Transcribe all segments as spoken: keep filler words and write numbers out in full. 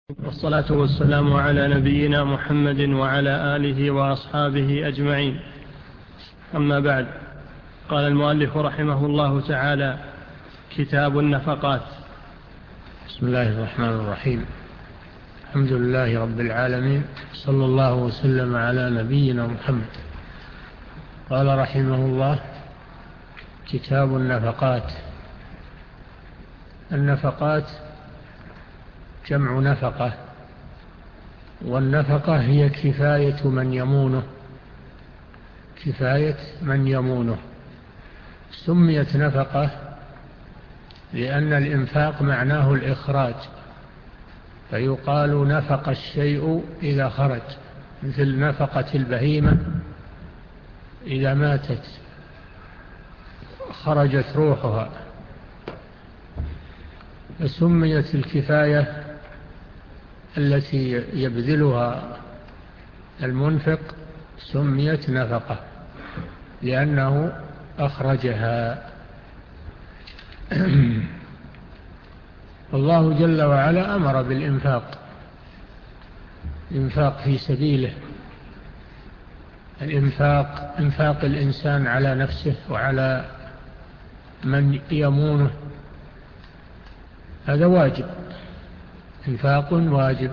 والصلاة والسلام على نبينا محمد وعلى آله وأصحابه أجمعين. أما بعد، قال المؤلف رحمه الله تعالى: كتاب النفقات. بسم الله الرحمن الرحيم. الحمد لله رب العالمين، صلى الله وسلم على نبينا محمد. قال رحمه الله: كتاب النفقات. النفقات جمع نفقة، والنفقة هي كفاية من يمونه كفاية من يمونه سميت نفقة لأن الإنفاق معناه الإخراج، فيقال نفق الشيء إذا خرج، مثل نفقة البهيمة إذا ماتت خرجت روحها، فسميت الكفاية التي يبذلها المنفق سميت نفقة لأنه أخرجها. الله جل وعلا أمر بالإنفاق، الإنفاق في سبيله، الإنفاق إنفاق الإنسان على نفسه وعلى من يمونه، هذا واجب، إنفاق واجب.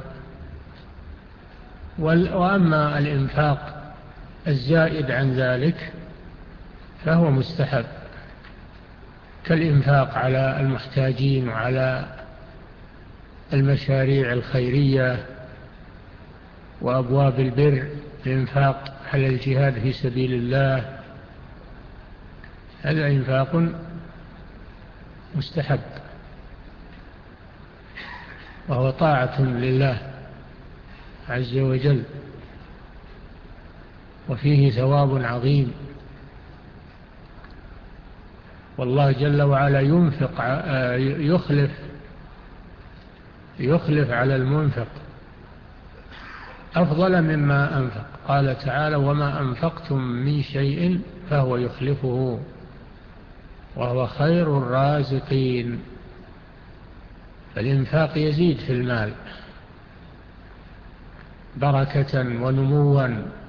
وأما الإنفاق الزائد عن ذلك فهو مستحب، كالإنفاق على المحتاجين وعلى المشاريع الخيرية وأبواب البر، الإنفاق على الجهاد في سبيل الله، هذا إنفاق مستحب وهو طاعة لله عز وجل، وفيه ثواب عظيم. والله جل وعلا ينفق يخلف يخلف على المنفق أفضل مما أنفق. قال تعالى: وما أنفقتم من شيء فهو يخلفه وهو خير الرازقين. فالإنفاق يزيد في المال بركة ونموا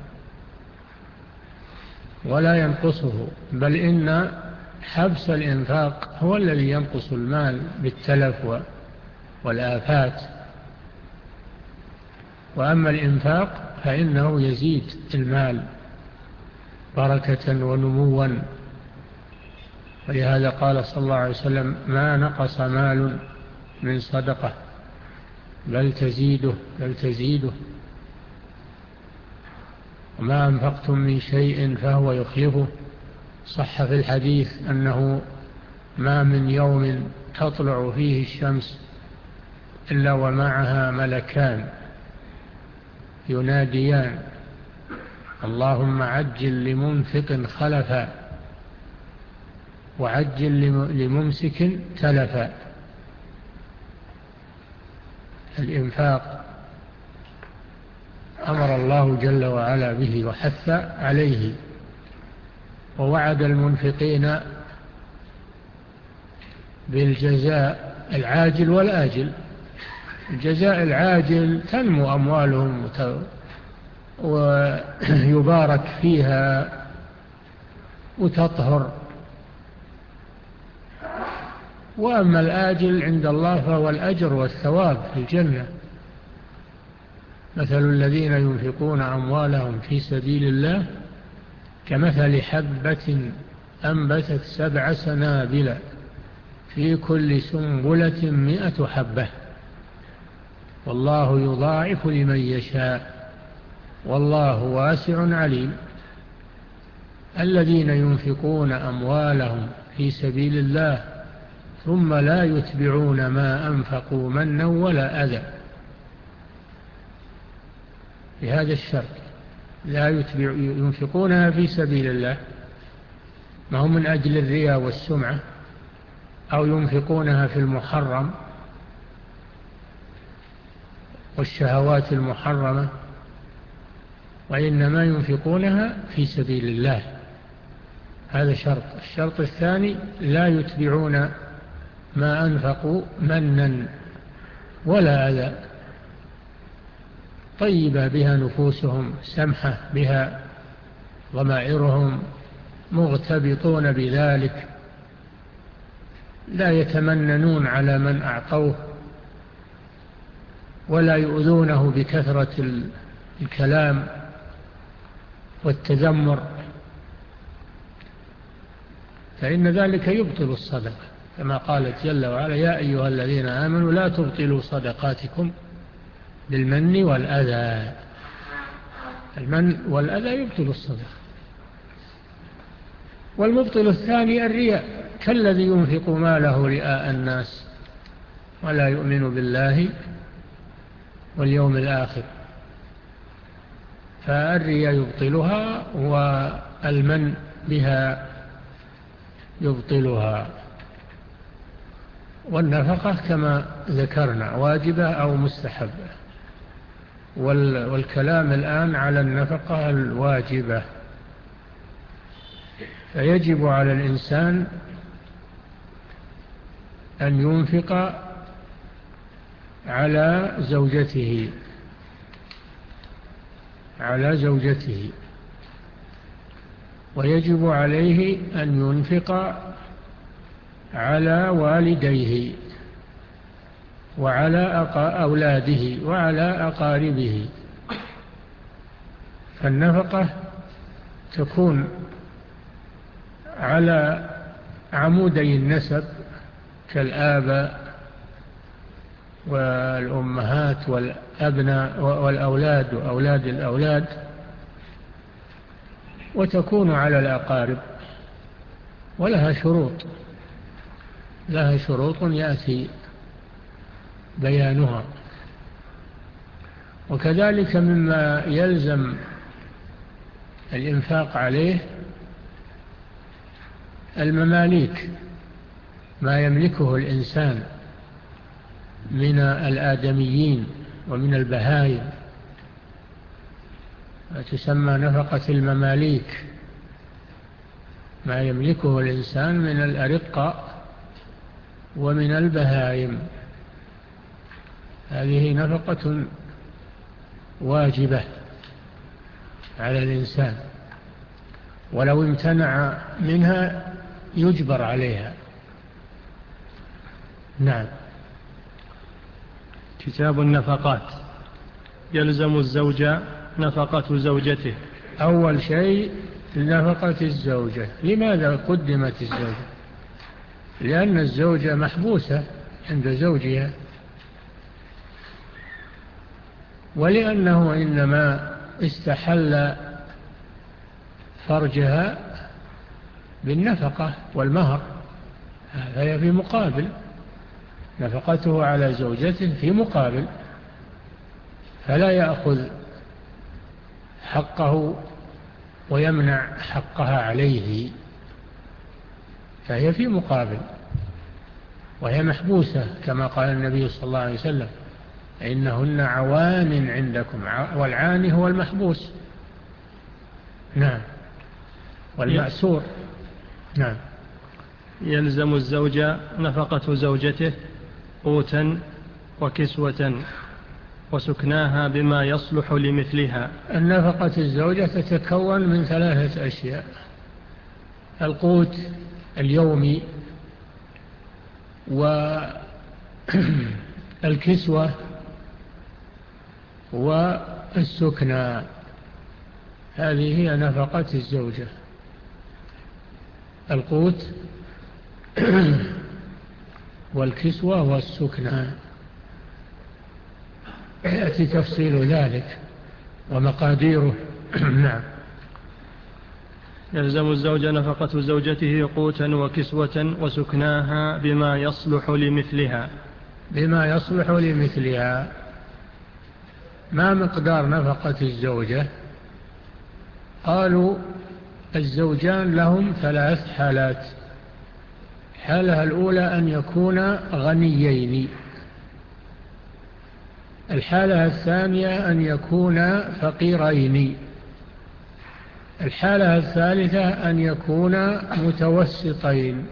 ولا ينقصه، بل إن حبس الإنفاق هو الذي ينقص المال بالتلف والآفات، وأما الإنفاق فإنه يزيد المال بركة ونموا. ولهذا قال صلى الله عليه وسلم: ما نقص مال من صدقة بل تزيده بل تزيده وما أنفقتم من شيء فهو يخلفه. صح في الحديث أنه ما من يوم تطلع فيه الشمس إلا ومعها ملكان يناديان: اللهم عجل لمنفق خلفا وعجل لممسك تلفا. الإنفاق أمر الله جل وعلا به وحث عليه، ووعد المنفقين بالجزاء العاجل والآجل. الجزاء العاجل تنمو أموالهم ويبارك فيها وتطهر، وأما الآجل عند الله فهو الأجر والثواب في الجنة. مثل الذين ينفقون أموالهم في سبيل الله كمثل حبة أنبتت سبع سنابل في كل سنبلة مئة حبة والله يضاعف لمن يشاء والله واسع عليم. الذين ينفقون أموالهم في سبيل الله ثم لا يتبعون ما أنفقوا منا ولا أذى، بهذا الشرط لا يتبع ينفقونها في سبيل الله، ما هم من أجل الرياء والسمعة، أو ينفقونها في المحرم والشهوات المحرمة، وإنما ينفقونها في سبيل الله. هذا شرط. الشرط الثاني: لا يتبعون ما أنفقوا منا ولا أذى، طيبة بها نفوسهم، سمحة بها ضمائرهم، مغتبطون بذلك، لا يتمننون على من أعطوه ولا يؤذونه بكثرة الكلام والتذمر، فإن ذلك يبطل الصدقة، كما قالت جل وعلا: يا أيها الذين آمنوا لا تبطلوا صدقاتكم بالمن والأذى. المن والأذى يبطل الصدقة. والمبطل الثاني الرياء، كالذي ينفق ماله رئاء الناس ولا يؤمن بالله واليوم الآخر، فالرياء يبطلها والمن بها يبطلها. والنفقة كما ذكرنا واجبة أو مستحبة، والكلام الآن على النفقة الواجبة. فيجب على الإنسان أن ينفق على زوجته على زوجته ويجب عليه أن ينفق على والديه وعلى أولاده وعلى أقاربه. فالنفقة تكون على عمودي النسب كالآباء والأمهات والأبناء والأولاد وأولاد الأولاد، وتكون على الأقارب، ولها شروط لها شروط يأتي بيانها. وكذلك مما يلزم الإنفاق عليه المماليك، ما يملكه الإنسان من الآدميين ومن البهائم، تسمى نفقة المماليك، ما يملكه الإنسان من الأرقة ومن البهائم، هذه نفقة واجبة على الإنسان، ولو امتنع منها يجبر عليها. نعم. كتاب النفقات. يلزم الزوج نفقة زوجته. أول شيء نفقة الزوجة. لماذا قدمت الزوجة؟ لأن الزوجة محبوسة عند زوجها، ولأنه إنما استحل فرجها بالنفقة والمهر، هذا في مقابل نفقته على زوجته، في مقابل، فلا يأخذ حقه ويمنع حقها عليه، فهي في مقابل، وهي محبوسة كما قال النبي صلى الله عليه وسلم: إنهن عوان عندكم، والعاني هو المحبوس. نعم. والمأسور. نعم. يلزم الزوج نفقة زوجته قوتا وكسوة وسكناها بما يصلح لمثلها. النفقة الزوجة تتكون من ثلاثة أشياء: القوت اليومي، والكسوة، والسكنى. هذه هي نفقة الزوجة: القوت والكسوة والسكنى. يأتي تفصيل ذلك ومقاديره. نعم. يلزم الزوج نفقة زوجته قوتا وكسوة وسكناها بما يصلح لمثلها. بما يصلح لمثلها. ما مقدار نفقة الزوجة؟ قالوا الزوجان لهم ثلاث حالات: الحالة الأولى أن يكونا غنيين، الحالة الثانية أن يكونا فقيرين، الحالة الثالثة أن يكونا متوسطين،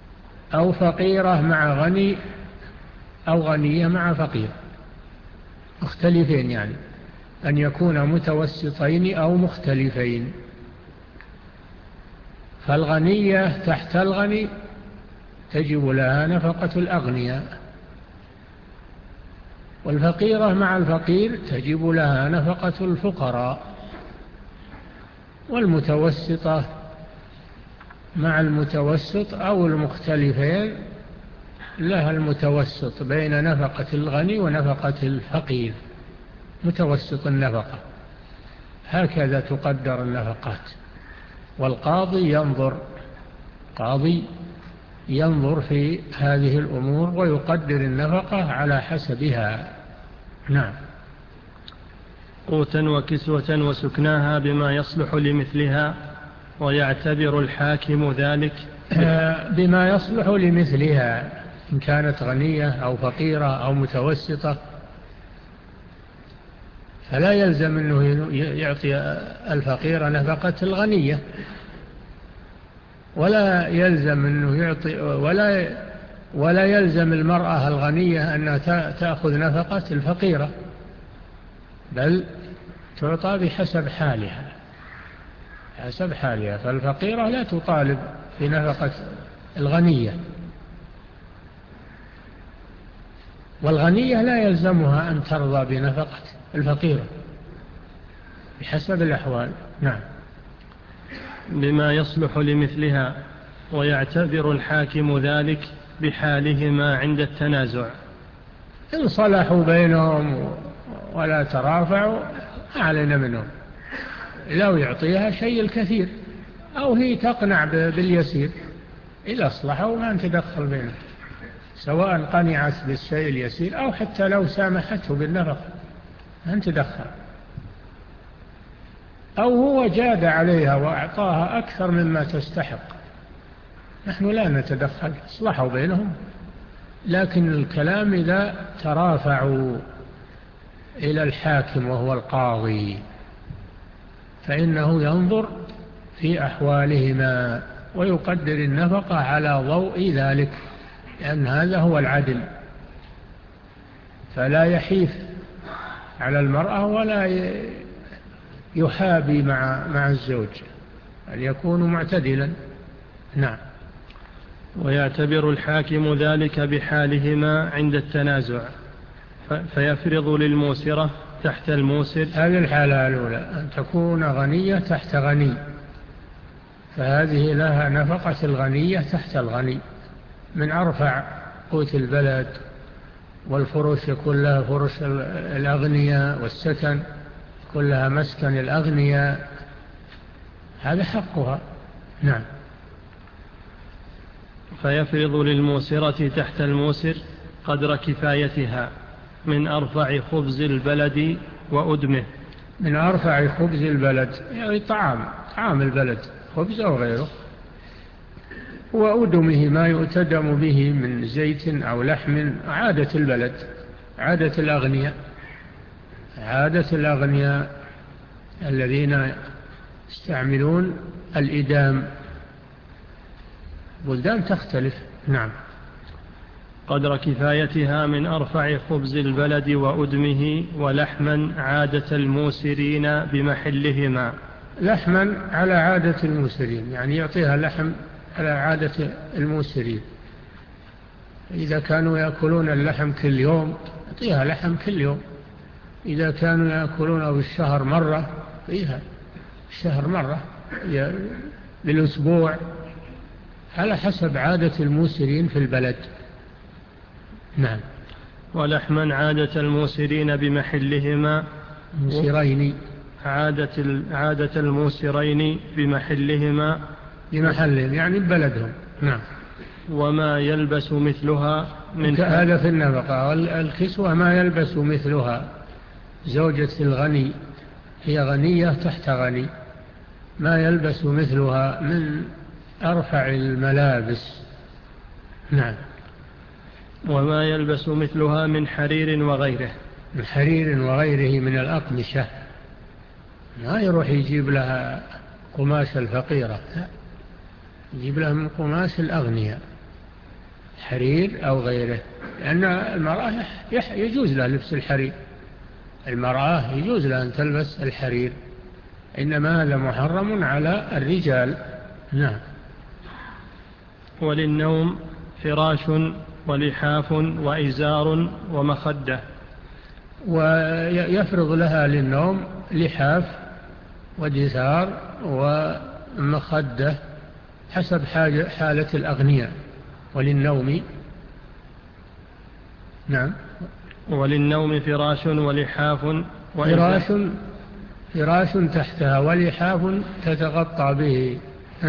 أو فقيرة مع غني، أو غنية مع فقير. مختلفين، يعني أن يكون متوسطين أو مختلفين. فالغنية تحت الغني تجب لها نفقة الأغنياء، والفقيرة مع الفقير تجب لها نفقة الفقراء، والمتوسطة مع المتوسط أو المختلفين لها المتوسط بين نفقة الغني ونفقة الفقير، متوسط النفقة. هكذا تقدر النفقات. والقاضي ينظر قاضي ينظر في هذه الأمور ويقدر النفقة على حسبها. نعم. قوتا وكسوة وسكناها بما يصلح لمثلها، ويعتبر الحاكم ذلك بما يصلح لمثلها، إن كانت غنية أو فقيرة أو متوسطة، فلا يلزم أنه يعطي الفقيرة نفقة الغنية، ولا يلزم أنه يعطي ولا ولا يلزم المرأة الغنية أنها تأخذ نفقة الفقيرة، بل تعطى بحسب حالها حسب حالها. فالفقيرة لا تطالب بنفقة الغنية، والغنية لا يلزمها أن ترضى بنفقة الفقيرة بحسب الأحوال. نعم. بما يصلح لمثلها، ويعتبر الحاكم ذلك بحالهما عند التنازع. إن صلحوا بينهم ولا ترافعوا أعلن منهم، لو يعطيها شيء الكثير أو هي تقنع باليسير، إذا أصلحوا ما تدخل بينهم، سواء قنعت بالشيء اليسير أو حتى لو سامحته بالنفقة ما تدخل، أو هو جاد عليها وأعطاها أكثر مما تستحق، نحن لا نتدخل، اصلحوا بينهم. لكن الكلام إذا ترافعوا إلى الحاكم وهو القاضي فإنه ينظر في أحوالهما ويقدر النفقة على ضوء ذلك، لأن هذا هو العدل، فلا يحيف على المرأة ولا يحابي مع مع الزوج، أن يكون معتدلا. نعم. ويعتبر الحاكم ذلك بحالهما عند التنازع، فيفرض للموسرة تحت الموسر. هذه الحالة الأولى، أن تكون غنية تحت غني، فهذه لها نفقة الغنية تحت الغني، من أرفع قوت البلد، والفرش يكون لها فرش الأغنياء، والسكن كلها مسكن الأغنياء، هذا حقها. نعم. فيفرض للموسرة تحت الموسر قدر كفايتها من أرفع خبز البلد وأدمه. من أرفع خبز البلد يعني طعام طعام البلد، خبز أو غيره، وأدمه ما يؤتدم به من زيت أو لحم، عادة البلد، عادة الأغنياء عادة الأغنياء الذين يستعملون الإدام، بلدان تختلف. نعم. قدر كفايتها من أرفع خبز البلد وأدمه، ولحما عادة الموسرين بمحلهما. لحما على عادة الموسرين، يعني يعطيها لحم على عادة الموسرين، إذا كانوا يأكلون اللحم كل يوم يعطيها لحم كل يوم، إذا كانوا يأكلونه بالشهر مرة فيها الشهر مرة بالأسبوع، على حسب عادة الموسرين في البلد. نعم. ولحما عادة الموسرين بمحلهما. موسرين عادة عادة الموسرين بمحلهما بمحلهم يعني ببلدهم. نعم. وما يلبس مثلها من هذا في النفقة. والكسوة ما يلبس مثلها، زوجة الغني هي غنية تحت غني، ما يلبس مثلها من أرفع الملابس. نعم. وما يلبس مثلها من حرير وغيره. من حرير وغيره من الأقمشة، ما يروح يجيب لها قماش الفقيرة، يجيب لها من قماش الأغنياء، حرير أو غيره، لأن المرأة يجوز لها لبس الحرير، المرأة يجوز لها أن تلبس الحرير، إنما هذا محرم على الرجال. نعم. وللنوم فراش ولحاف وإزار ومخدة. ويفرض لها للنوم لحاف ودثار ومخدة حسب حالة الأغنياء. وللنوم نعم. وللنوم فراش ولحاف فراش فراش تحتها ولحاف تتغطى به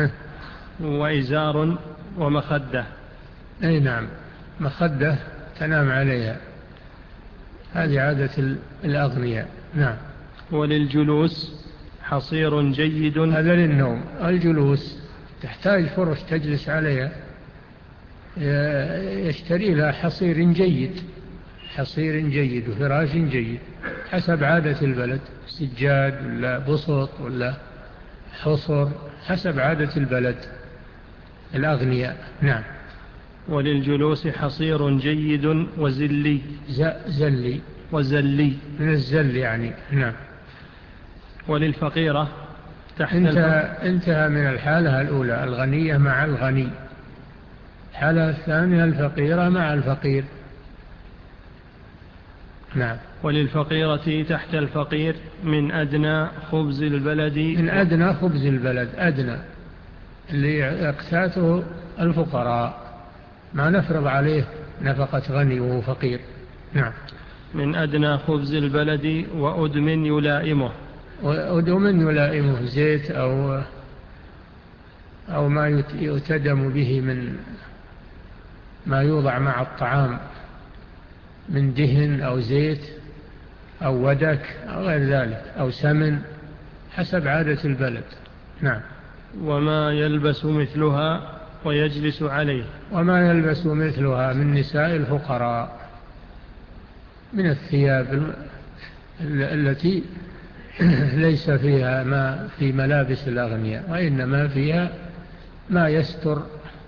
وإزار ومخدة. أي نعم، مخدة تنام عليها، هذه عادة الأغنياء. نعم. وللجلوس حصير جيد. هذا للنوم. الجلوس تحتاج فرش تجلس عليها، يشتري لها حصير جيد، حصير جيد وفراش جيد حسب عادة البلد، سجاد ولا بسط ولا حصر حسب عادة البلد الأغنياء. نعم. وللجلوس حصير جيد وزلي. زلي وزلي من الزل يعني. نعم. وللفقيرة تحت انتهى, انتهى من الحالة الأولى الغنية مع الغني، الحالة الثانية الفقيرة مع الفقير. نعم. وللفقيرة تحت الفقير من أدنى خبز البلد. من أدنى خبز البلد، أدنى اللي يقتاته الفقراء، ما نفرض عليه نفقة غني وهو فقير. نعم. من أدنى خبز البلد وأدم يلائمه. وأدم يلائمه زيت أو أو ما يتدم به من ما يوضع مع الطعام من دهن أو زيت أو ودك أو غير ذلك أو سمن حسب عادة البلد. نعم. وما يلبس مثلها ويجلس عليه. وما يلبس مثلها من نساء الفقراء من الثياب التي ليس فيها ما في ملابس الأغنياء، وإنما فيها ما يستر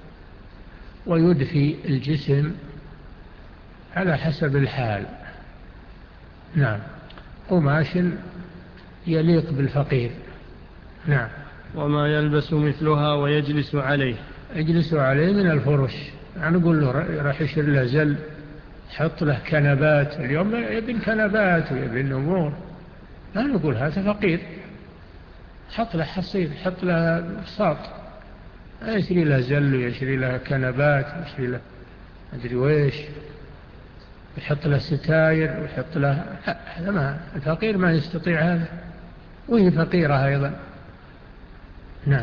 ويدفي الجسم على حسب الحال. نعم. قماش يليق بالفقير. نعم. وما يلبس مثلها ويجلس عليه. يجلس عليه من الفرش، يعني نقول له راح يشير له زل، حط له كنبات، اليوم يبين كنبات ويبين أمور، لا نقول هذا فقير، حط له حصير، حط له بساط، يشري له زل ويشري له كنبات ويشري له أدري ويش، يحط له ستاير ويحط له، هذا ما الفقير ما يستطيع هذا، وهي فقيرة أيضا. نعم.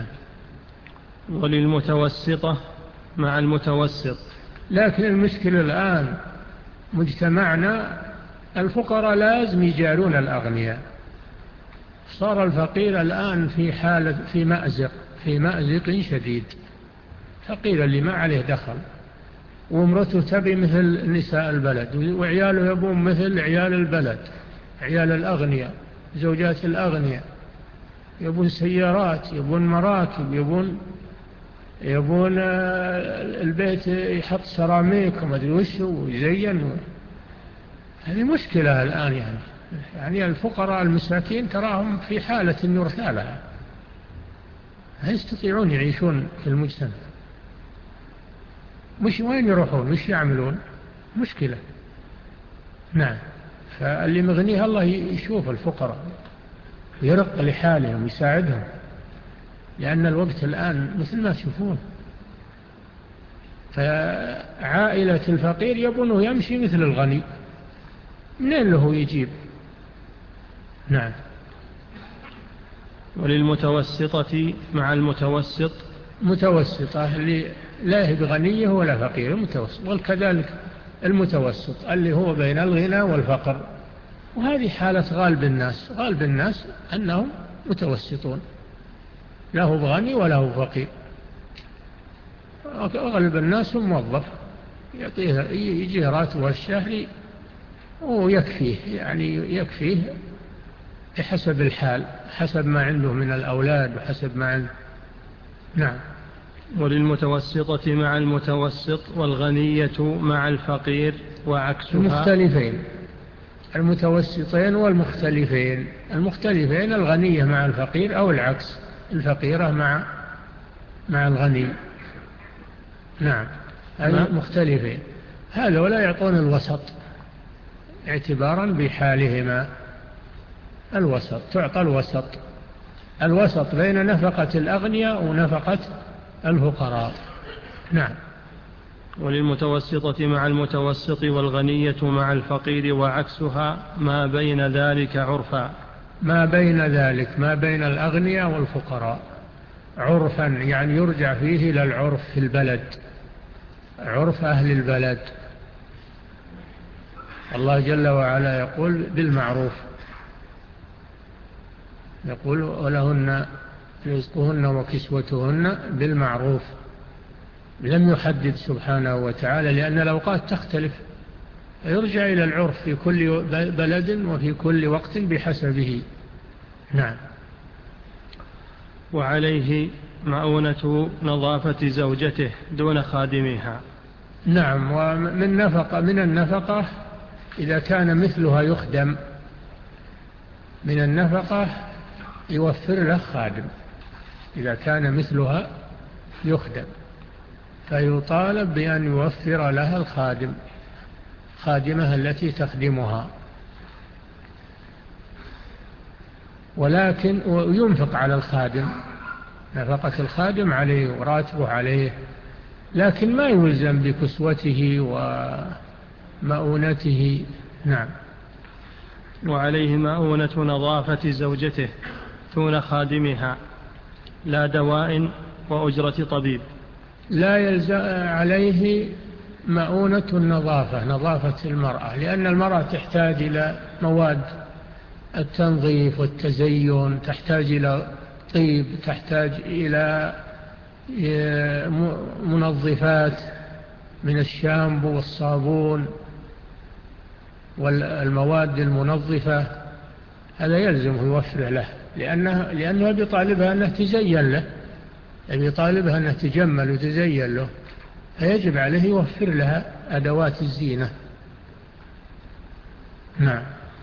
وللمتوسطة مع المتوسط. لكن المشكلة الآن مجتمعنا الفقراء لازم يجارون الأغنياء، صار الفقير الآن في حالة في مأزق في مأزق شديد، فقير اللي ما عليه دخل وامرته تبي مثل نساء البلد وعياله يبون مثل عيال البلد، عيال الأغنياء زوجات الأغنياء يبون سيارات يبون مراكب يبون يبون البيت يحط سيراميك وما ادري وش ويزين. هذه مشكلة الآن يعني يعني الفقراء المساكين تراهم في حالة يرثى لها، لا يستطيعون يعيشون في المجتمع، مش وين يروحون مش يعملون، مشكلة. نعم. فاللي مغنيها الله يشوف الفقراء يرق لحالهم ويساعدهم، لأن الوقت الآن مثل ما تشوفون، فعائلة الفقير يبونه يمشي مثل الغني، منين له يجيب؟ نعم. وللمتوسطة مع المتوسط. متوسطة اللي لا هي بغنية ولا فقير، المتوسط، وكذلك المتوسط اللي هو بين الغنى والفقر، وهذه حالة غالب الناس، غالب الناس أنهم متوسطون، لا هو بغني ولا هو فقير، أغلب الناس موظف يعطيه يجيه راتبه الشهري ويكفيه، يعني يكفيه بحسب الحال، حسب ما عنده من الأولاد وحسب ما عنده. نعم. وللمتوسطة مع المتوسط والغنية مع الفقير وعكسها. مختلفين، المتوسطين والمختلفين. المختلفين الغنية مع الفقير أو العكس، الفقيرة مع مع الغني. نعم، هذه مختلفين. هذا ولا يعطون الوسط اعتبارا بحالهما. الوسط تعطى الوسط الوسط بين نفقة الأغنياء ونفقة الفقراء. نعم. وللمتوسطة مع المتوسط والغنية مع الفقير وعكسها ما بين ذلك عرفا. ما بين ذلك ما بين الأغنياء والفقراء عرفا، يعني يرجع فيه إلى العرف في البلد، عرف أهل البلد. الله جل وعلا يقول بالمعروف، يقول ولهن رزقهن وكسوتهن بالمعروف. لم يحدد سبحانه وتعالى لأن الأوقات تختلف، يرجع إلى العرف في كل بلد وفي كل وقت بحسبه. نعم. وعليه مؤونة نظافة زوجته دون خادمها. نعم. ومن نفقة من النفقة إذا كان مثلها يخدم، من النفقة يوفر له خادم. إذا كان مثلها يخدم فيطالب بأن يوفر لها الخادم، خادمها التي تخدمها. ولكن ينفق على الخادم، نفقة الخادم عليه وراتبه عليه، لكن ما يلزم بكسوته ومؤونته. نعم. وعليه مؤونة نظافة زوجته دون خادمها، لا دواء وأجرة طبيب. لا يلزم عليه مؤونة النظافة، نظافة المرأة، لأن المرأة تحتاج إلى مواد التنظيف والتزين، تحتاج إلى طيب، تحتاج إلى منظفات من الشامبو والصابون والمواد المنظفة. هذا يلزم يوفر له، لأنه, لأنه بطالبها أنه تزين له، بطالبها أنه تجمل وتزين له، فيجب عليه يوفر لها أدوات الزينة. نعم.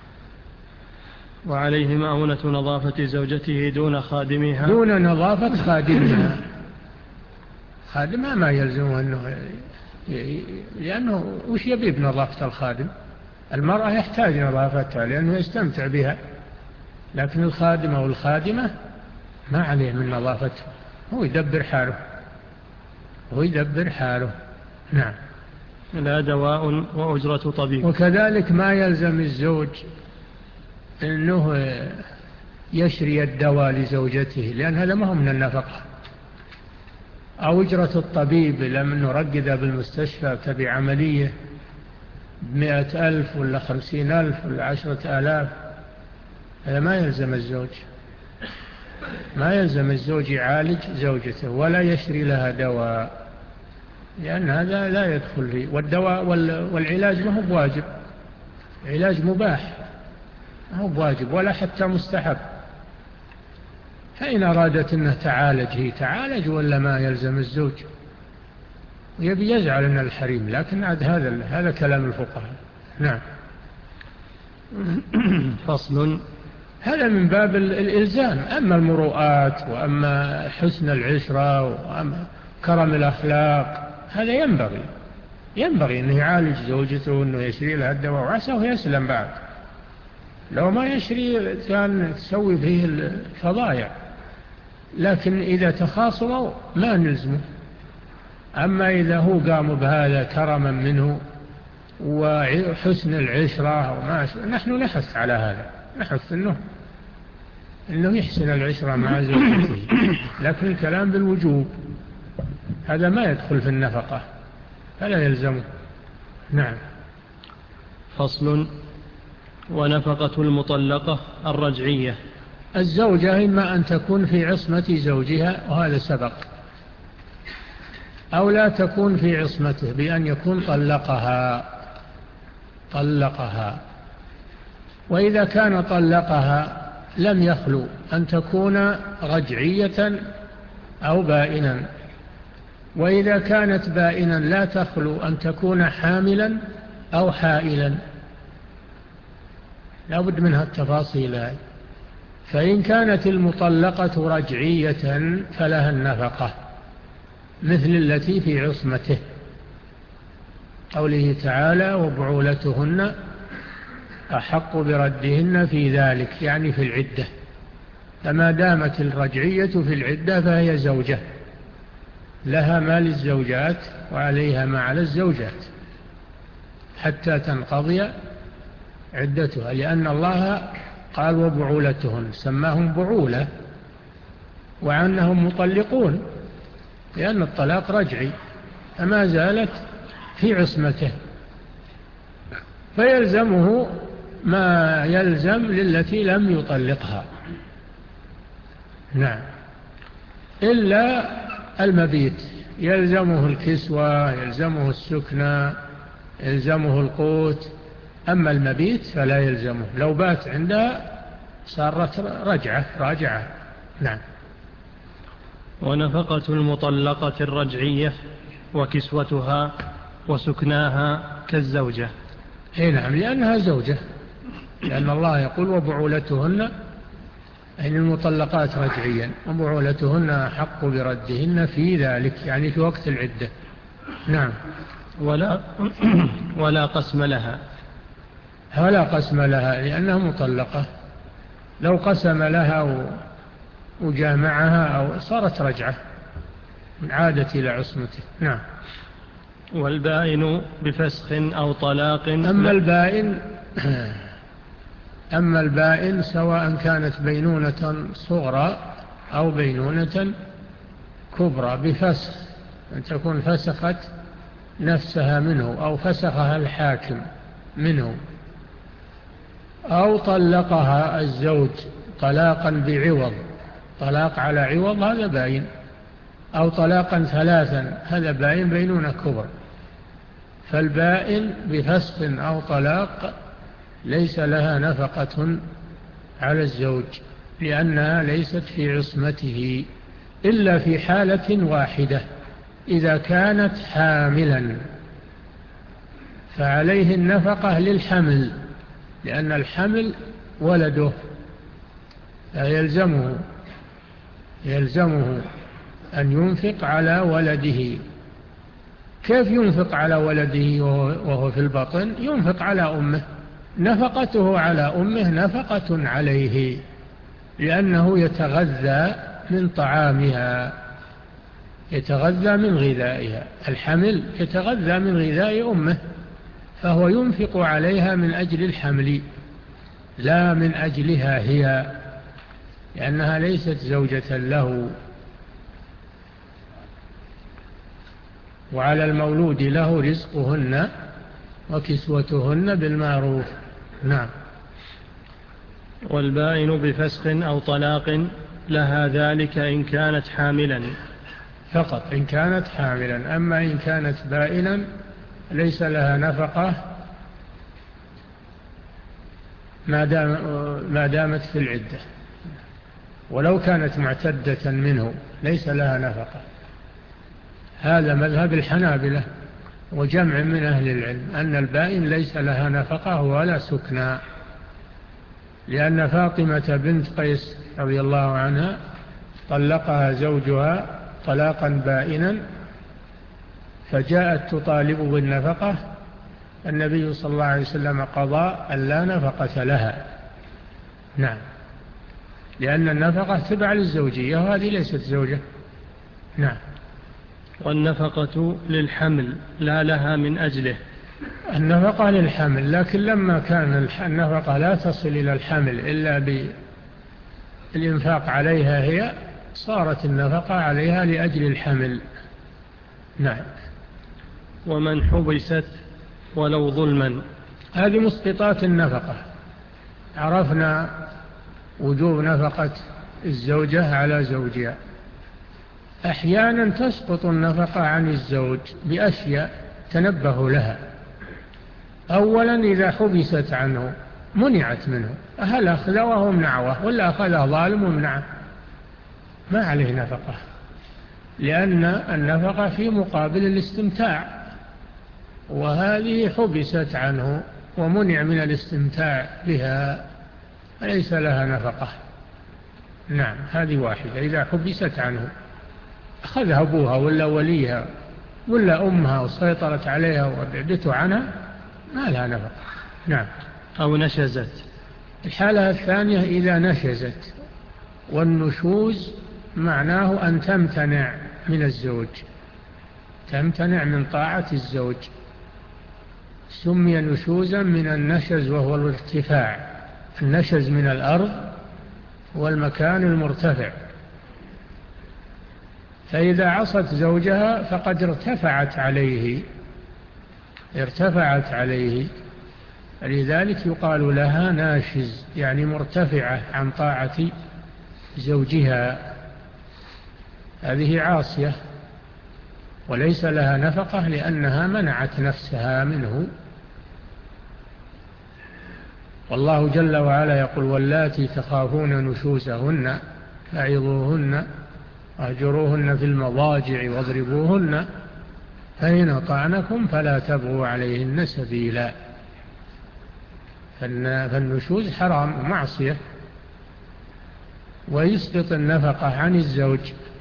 وعليه مؤونة نظافة زوجته دون خادمها، دون نظافة خادمها. خادمها ما يلزمه أنه، لأنه وش يبي بنظافة الخادم؟ المرأة يحتاج نظافتها لأنه يستمتع بها، لكن الخادم أو الخادمة ما عليه من نظافتها، هو يدبر حاله، هو يدبر حاله. نعم. لا دواء وأجرة طبيب. وكذلك ما يلزم الزوج أنه يشري الدواء لزوجته، لأن هذا ما هو من النفقة. أو أجرة الطبيب لما نرقد بالمستشفى تبي عملية بمئة ألف ولا خمسين ألف ولا عشرة آلاف، هذا ما يلزم الزوج. ما يلزم الزوج يعالج زوجته ولا يشري لها دواء، لأن هذا لا يدخل فيه. والدواء والعلاج ما هو بواجب، علاج مباح ما هو بواجب ولا حتى مستحب. فإن أرادت أنه تعالج هي تعالج، ولا ما يلزم الزوج ويبي يزعل من الحريم، لكن هذا هذا كلام الفقهاء. نعم. فصل. هذا من باب الإلزام. أما المروءات وأما حسن العشرة وأما كرم الأخلاق هذا ينبغي ينبغي أنه يعالج زوجته، أنه يشري لها الدواء، وعساه يسلم بعد. لو ما يشري كان تسوي فيه الفضايع، لكن إذا تخاصموا ما نلزمه. أما إذا هو قام بهذا كرما منه وحسن العشرة وما نحن نحث على هذا، نحث أنه أنه يحسن العشرة مع زوجته، لكن الكلام بالوجوب هذا ما يدخل في النفقة فلا يلزمه. نعم. فصل. ونفقة المطلقة الرجعية. الزوجة إما أن تكون في عصمة زوجها وهذا سبق، أو لا تكون في عصمته بأن يكون طلقها طلقها وإذا كان طلقها لم يخلو أن تكون رجعية أو بائنا، وإذا كانت بائنا لا تخلو أن تكون حاملا أو حائلا. لا بد منها التفاصيل هذه. فإن كانت المطلقة رجعية فلها النفقة مثل التي في عصمته، قوله تعالى وبعولتهن أحق بردهن في ذلك، يعني في العدة. فما دامت الرجعية في العدة فهي زوجة، لها ما للزوجات وعليها ما على الزوجات حتى تنقضي عدتها، لأن الله قال وبعولتهن، سماهم بعولة وعنهم مطلقون، لأن الطلاق رجعي فما زالت في عصمته، فيلزمه ما يلزم للتي لم يطلقها. نعم، إلا المبيت يلزمه الكسوة، يلزمه السكنى، يلزمه القوت. أما المبيت فلا يلزمه، لو بات عندها صارت رجعة راجعة. نعم. ونفقة المطلقة الرجعية وكسوتها وسكناها كالزوجة. اي نعم، لأنها زوجة، لأن الله يقول وبعولتهن، أي المطلقات رجعيا، وبعولتهن حق بردهن في ذلك، يعني في وقت العدة. نعم. ولا ولا قسم لها. ولا قسم لها لأنها مطلقة، لو قسم لها وجامعها أو صارت رجعة، عادت إلى عصمته. نعم. والبائن بفسخ أو طلاق. أما البائن أما البائن سواء كانت بينونة صغرى أو بينونة كبرى بفسخ، أن تكون فسخت نفسها منه أو فسخها الحاكم منه، أو طلقها الزوج طلاقا بعوض، طلاق على عوض، هذا باين، أو طلاقا ثلاثا، هذا باين بينونة كبرى. فالبائن بفسخ أو طلاق ليس لها نفقة على الزوج، لأنها ليست في عصمته إلا في حالة واحدة، إذا كانت حاملا فعليه النفقة للحمل، لأن الحمل ولده، يلزمه يلزمه أن ينفق على ولده. كيف ينفق على ولده وهو في البطن؟ ينفق على أمه، نفقته على أمه نفقة عليه، لأنه يتغذى من طعامها، يتغذى من غذائها، الحمل يتغذى من غذاء أمه، فهو ينفق عليها من أجل الحمل لا من أجلها هي، لأنها ليست زوجة له. وعلى المولود له رزقهن وكسوتهن بالمعروف. نعم. والبائن بفسخ أو طلاق لها ذلك إن كانت حاملا فقط، إن كانت حاملا. أما إن كانت بائنا ليس لها نفقة ما دام ما دامت في العدة، ولو كانت معتدة منه ليس لها نفقة. هذا مذهب الحنابلة وجمع من أهل العلم، أن البائن ليس لها نفقة ولا سكنى، لأن فاطمة بنت قيس رضي الله عنها طلقها زوجها طلاقا بائنا، فجاءت تطالب بالنفقة، النبي صلى الله عليه وسلم قضى أن لا نفقة لها. نعم، لأن النفقة تبع للزوجية وهذه ليست زوجة. نعم. والنفقة للحمل لا لها من أجله. النفقة للحمل، لكن لما كان النفقة لا تصل إلى الحمل إلا بالإنفاق عليها هي، صارت النفقة عليها لأجل الحمل. نعم. ومن حبست ولو ظلما. هذه مسقطات النفقة. عرفنا وجوب نفقة الزوجة على زوجها. أحيانا تسقط النفقة عن الزوج بأشياء تنبه لها. أولا إذا حبست عنه منعت منه، هل أخذ وهو منعوه ولا أخذه ظالم ومنعه، ما عليه نفقة، لأن النفقة في مقابل الاستمتاع، وهذه حبست عنه ومنع من الاستمتاع بها فليس لها نفقة. نعم، هذه واحدة. إذا حبست عنه أخذها أبوها ولا وليها ولا أمها وسيطرت عليها وبعدته عنها ما لها نفقة. نعم. أو نشزت. الحالة الثانية إذا نشزت، والنشوز معناه أن تمتنع من الزوج، تمتنع من طاعة الزوج، سمي نشوزا من النشز وهو الارتفاع. النشز من الأرض والمكان المرتفع. فإذا عصت زوجها فقد ارتفعت عليه ارتفعت عليه لذلك يقال لها ناشز، يعني مرتفعة عن طاعة زوجها. هذه عاصية وليس لها نفقة لأنها منعت نفسها منه. والله جل وعلا يقول: واللاتي تخافون نشوزهن فعظوهن واهجروهن في المضاجع واضربوهن فإن أطعنكم فلا تبغوا عليهن سبيلا. فالنشوز حرام ومعصية، ويسقط النفقة عن الزوج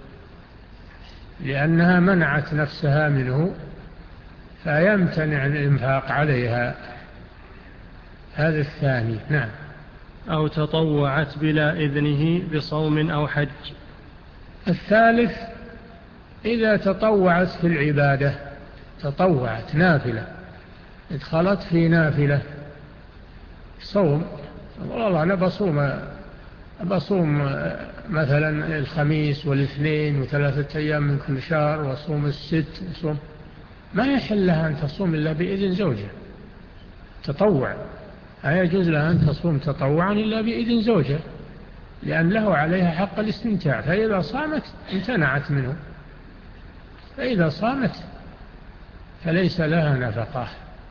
لأنها منعت نفسها منه فيمتنع الإنفاق عليها. هذا الثاني. نعم. أو تطوعت بلا إذنه بصوم أو حج. الثالث إذا تطوعت في العبادة، تطوعت نافلة، ادخلت في نافلة صوم، والله أنا بصوم بصوم مثلا الخميس والاثنين وثلاثة أيام من كل شهر وصوم الست وصوم، ما يحل لها أن تصوم إلا بإذن زوجها. تطوع لا يجوز لها أن تصوم تطوعا إلا بإذن زوجها، لأن له عليها حق الاستمتاع. فإذا صامت امتنعت منه، فإذا صامت فليس لها نفقة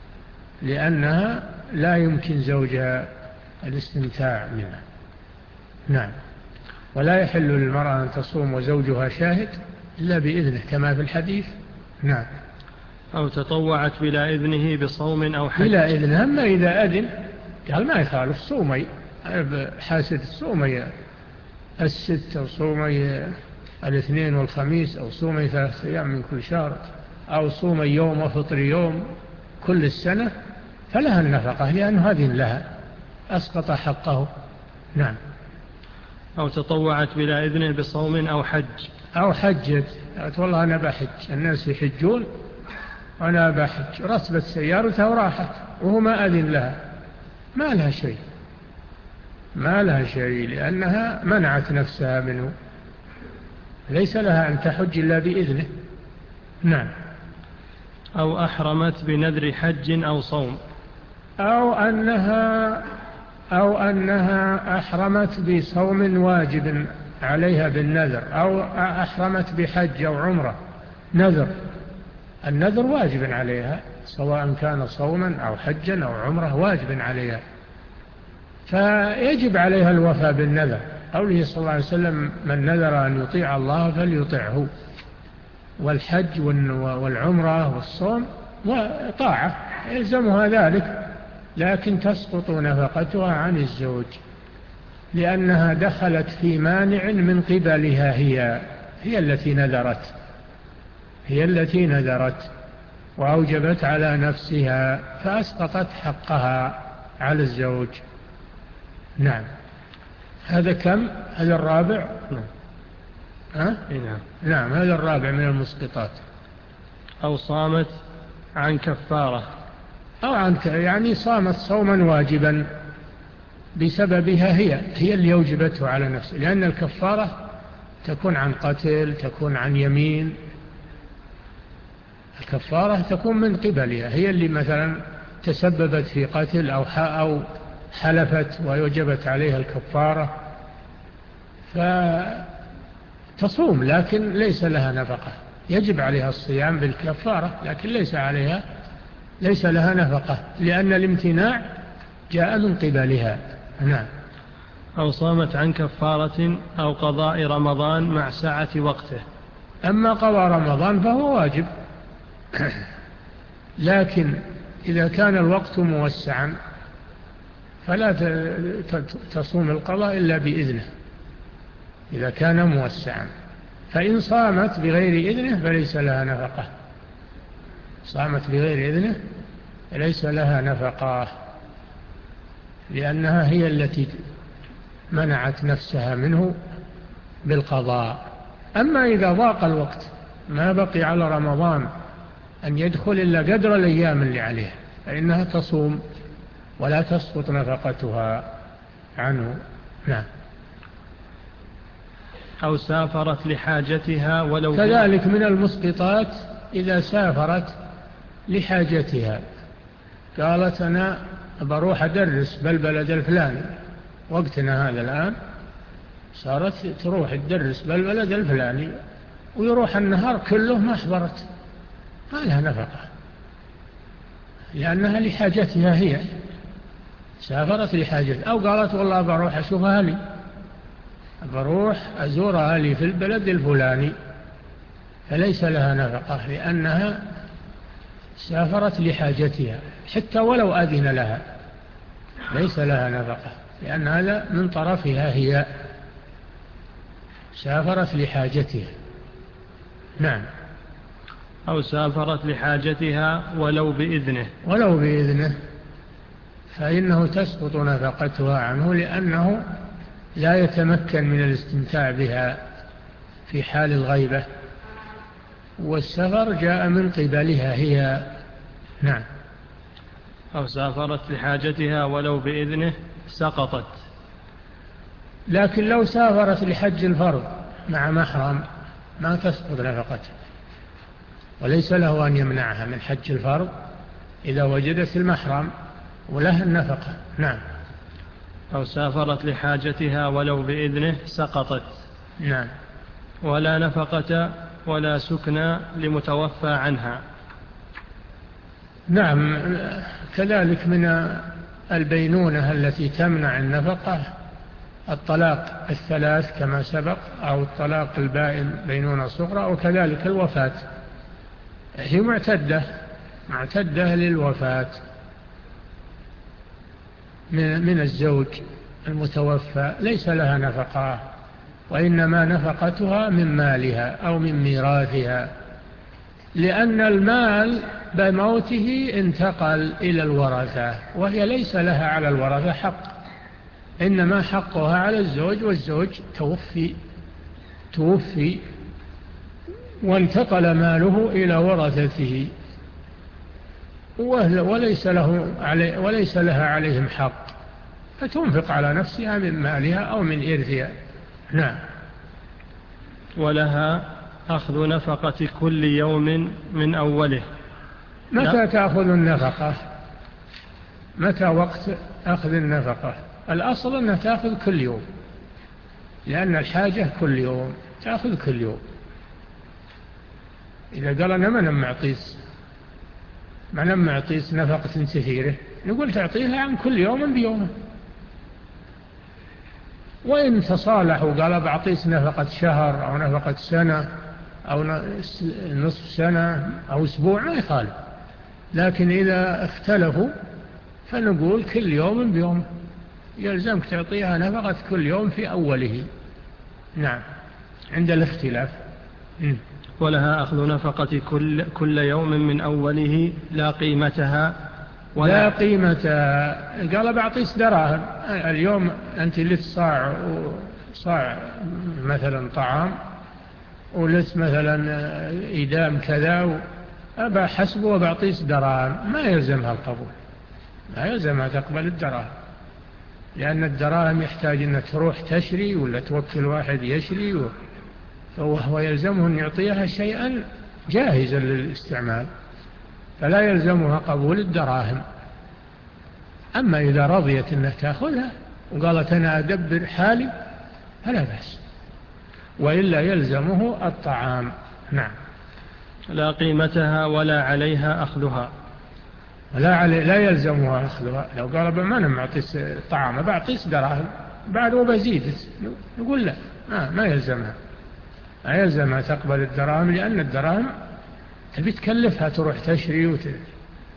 لأنها لا يمكن زوجها الاستمتاع منها. نعم. ولا يحل للمرأة أن تصوم وزوجها شاهد إلا بإذنه كما في الحديث. نعم. أو تطوعت بلا إذنه بصوم أو حج. بلا إذنه، أما إذا أذن قال ما يخالف صومي حاسد صومي الست أو صومي الاثنين والخميس أو صومي ثلاثة أيام من كل شهر أو صومي يوم وفطر يوم كل السنة فلها النفقة لأنه هذه لها، أسقط حقه. نعم. أو تطوعت بلا إذن بصوم أو حج. أو حجت، قالت والله أنا بحج، الناس يحجون وأنا بحج، رتبت سيارتها وراحت وهو ما أذن لها، ما لها شيء، ما لها شيء لأنها منعت نفسها منه، ليس لها أن تحج إلا بإذنه. نعم. أو أحرمت بنذر حج أو صوم. أو أنها أو أنها أحرمت بصوم واجب عليها بالنذر، أو أحرمت بحج أو عمرة نذر. النذر واجب عليها سواء كان صوما أو حجا أو عمرة، واجب عليها، فيجب عليها الوفاء بالنذر. قوله صلى الله عليه وسلم: من نذر أن يطيع الله فليطعه. والحج والعمرة والصوم وطاعة يلزمها ذلك، لكن تسقط نفقتها عن الزوج لأنها دخلت في مانع من قبلها، هي هي التي نذرت هي التي نذرت وأوجبت على نفسها فأسقطت حقها على الزوج. نعم. هذا كم؟ هذا الرابع. نعم. ها؟ نعم. نعم، هذا الرابع من المسقطات. أو صامت عن كفارة. أو عن يعني صامت صوما واجبا بسببها، هي هي اللي أوجبته على نفسه، لأن الكفارة تكون عن قتل، تكون عن يمين. الكفارة تكون من قبلها، هي اللي مثلا تسببت في قتل أو أو حلفت ويوجبت عليها الكفارة، فتصوم لكن ليس لها نفقة. يجب عليها الصيام بالكفارة لكن ليس عليها ليس لها نفقة لأن الامتناع جاء من قبلها. نعم. أو صامت عن كفارة أو قضاء رمضان مع سعة وقته. أما قضاء رمضان فهو واجب، لكن إذا كان الوقت موسعا فلا تصوم القضاء إلا بإذنه إذا كان موسعا، فإن صامت بغير إذنه فليس لها نفقة، صامت بغير إذنه ليس لها نفقة، لأنها هي التي منعت نفسها منه بالقضاء. أما إذا ضاق الوقت ما بقي على رمضان أن يدخل إلا قدر الأيام اللي عليه فإنها تصوم ولا تسقط نفقتها عنه. نعم. أو سافرت لحاجتها ولو كذلك من المسقطات إذا سافرت لحاجتها، قالت أنا بروح أدرس بالبلد الفلاني، وقتنا هذا الآن صارت تروح تدرس بالبلد الفلاني ويروح النهار كله ما حضرت، ما لها نفقة لأنها لحاجتها، هي سافرت لحاجتها. أو قالت والله بروح أشوف أهلي، بروح أزور أهلي في البلد الفلاني، فليس لها نفقة لأنها سافرت لحاجتها حتى ولو أذن لها ليس لها نفقة، لأن هذا من طرفها، هي سافرت لحاجتها. نعم. أو سافرت لحاجتها ولو بإذنه ولو بإذنه فإنه تسقط نفقتها عنه، لأنه لا يتمكن من الاستمتاع بها في حال الغيبة، والسفر جاء من قبلها هي. نعم. أو سافرت لحاجتها ولو بإذنه سقطت. لكن لو سافرت لحج الفرض مع محرم ما تسقط نفقته، وليس له أن يمنعها من حج الفرض إذا وجدت المحرم ولها النفقة. نعم. أو سافرت لحاجتها ولو بإذنه سقطت. نعم. ولا نفقة ولا سكنى لمتوفى عنها. نعم. كذلك من البينونة التي تمنع النفقة الطلاق الثلاث كما سبق، أو الطلاق البائن بينونة صغرى، وكذلك الوفاة، هي معتدة معتدة للوفاة من الزوج المتوفى، ليس لها نفقة، وإنما نفقتها من مالها أو من ميراثها، لأن المال بموته انتقل إلى الورثة، وهي ليس لها على الورثة حق، إنما حقها على الزوج، والزوج توفي توفي وانتقل ماله إلى ورثته، وليس له علي وليس لها عليهم حق، فتنفق على نفسها من مالها أو من إرثها. نعم. ولها أخذ نفقة كل يوم من أوله. متى تأخذ النفقة؟ متى وقت أخذ النفقة؟ الأصل أنها تأخذ كل يوم، لأن الحاجة كل يوم، تأخذ كل يوم. إذا قال أنا ما نم معطيس ما نم معطيس نفقة كثيرة، نقول تعطيها عن كل يوم بيومه. وإن تصالحوا قال بعطيس نفقة شهر أو نفقة سنة أو نصف سنة أو أسبوع ما يخالف، لكن إذا اختلفوا فنقول كل يوم بيومه، يلزمك تعطيها نفقة كل يوم في أوله. نعم. عند الاختلاف. م. ولها أخذ نفقة كل, كل يوم من أوله لا قيمتها ولا لا قيمتها. قال بعطيس دراهم، اليوم أنت لت صاع صاع مثلا طعام، ولت مثلا إدام كذا، أبا حسبه وبعطيس دراهم، ما يلزمها القبول، ما يلزمها تقبل الدراهم، لأن الدراهم يحتاج أن تروح تشري ولا توكل واحد يشري، فهو يلزمه أن يعطيها شيئا جاهزا للاستعمال، فلا يلزمها قبول الدراهم. أما إذا رضيت أنها تأخذها وقالت أنا أدبر حالي فلا بأس، وإلا يلزمه الطعام. نعم. لا قيمتها ولا عليها أخذها. لا, علي لا يلزمها أخذها. لو قال ما أنا معطيس طعام بعطيس دراهم بعد وبزيد، نقول لا، ما, ما يلزمها ما يلزمها تقبل الدراهم، لأن الدراهم تبي تكلفها تروح تشري وت...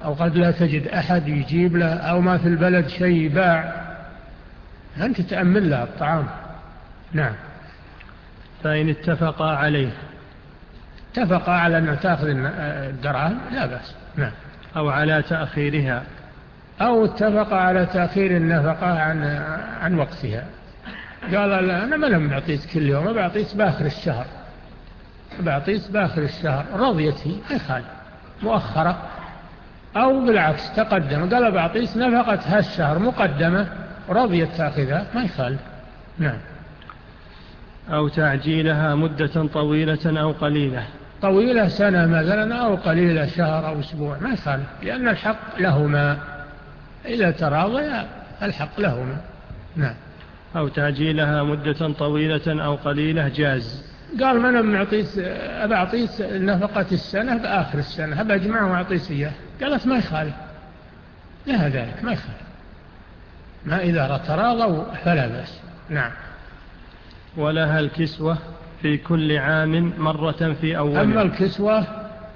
أو قد لا تجد أحد يجيب له، أو ما في البلد شيء يباع، أنت تأمن لها الطعام. نعم. فإن اتفقا عليه اتفقا على أن تأخذ الدراهم لا بأس. نعم. أو على تأخيرها، أو اتفقا على تأخير النفقة عن عن وقتها، قال لا أنا ما لم بعطيت كل يوم، بعطيت بآخر الشهر، بعطيت بآخر الشهر، رضيت هي ما يخالف مؤخرة. أو بالعكس تقدم قال بعطيت نفقة هالشهر مقدمة، رضيت تأخذها ما يخالف. نعم. أو تعجيلها مدة طويلة أو قليلة، طويلة سنة مثلا أو قليلة شهر أو أسبوع ما يخالف، لأن الحق لهما، إذا تراضيا الحق لهما. نعم. أو تعجيلها مدة طويلة أو قليلة جاز. قال ما أنا معطيت أبى أعطيت نفقة السنة بآخر السنة، أبى أجمعه وأعطيت إياه، قالت ما يخالف لها ذلك، ما يخالف، ما إذا تراضوا فلا بأس. نعم. ولها الكسوة في كل عام مرة في أوله. أما الكسوة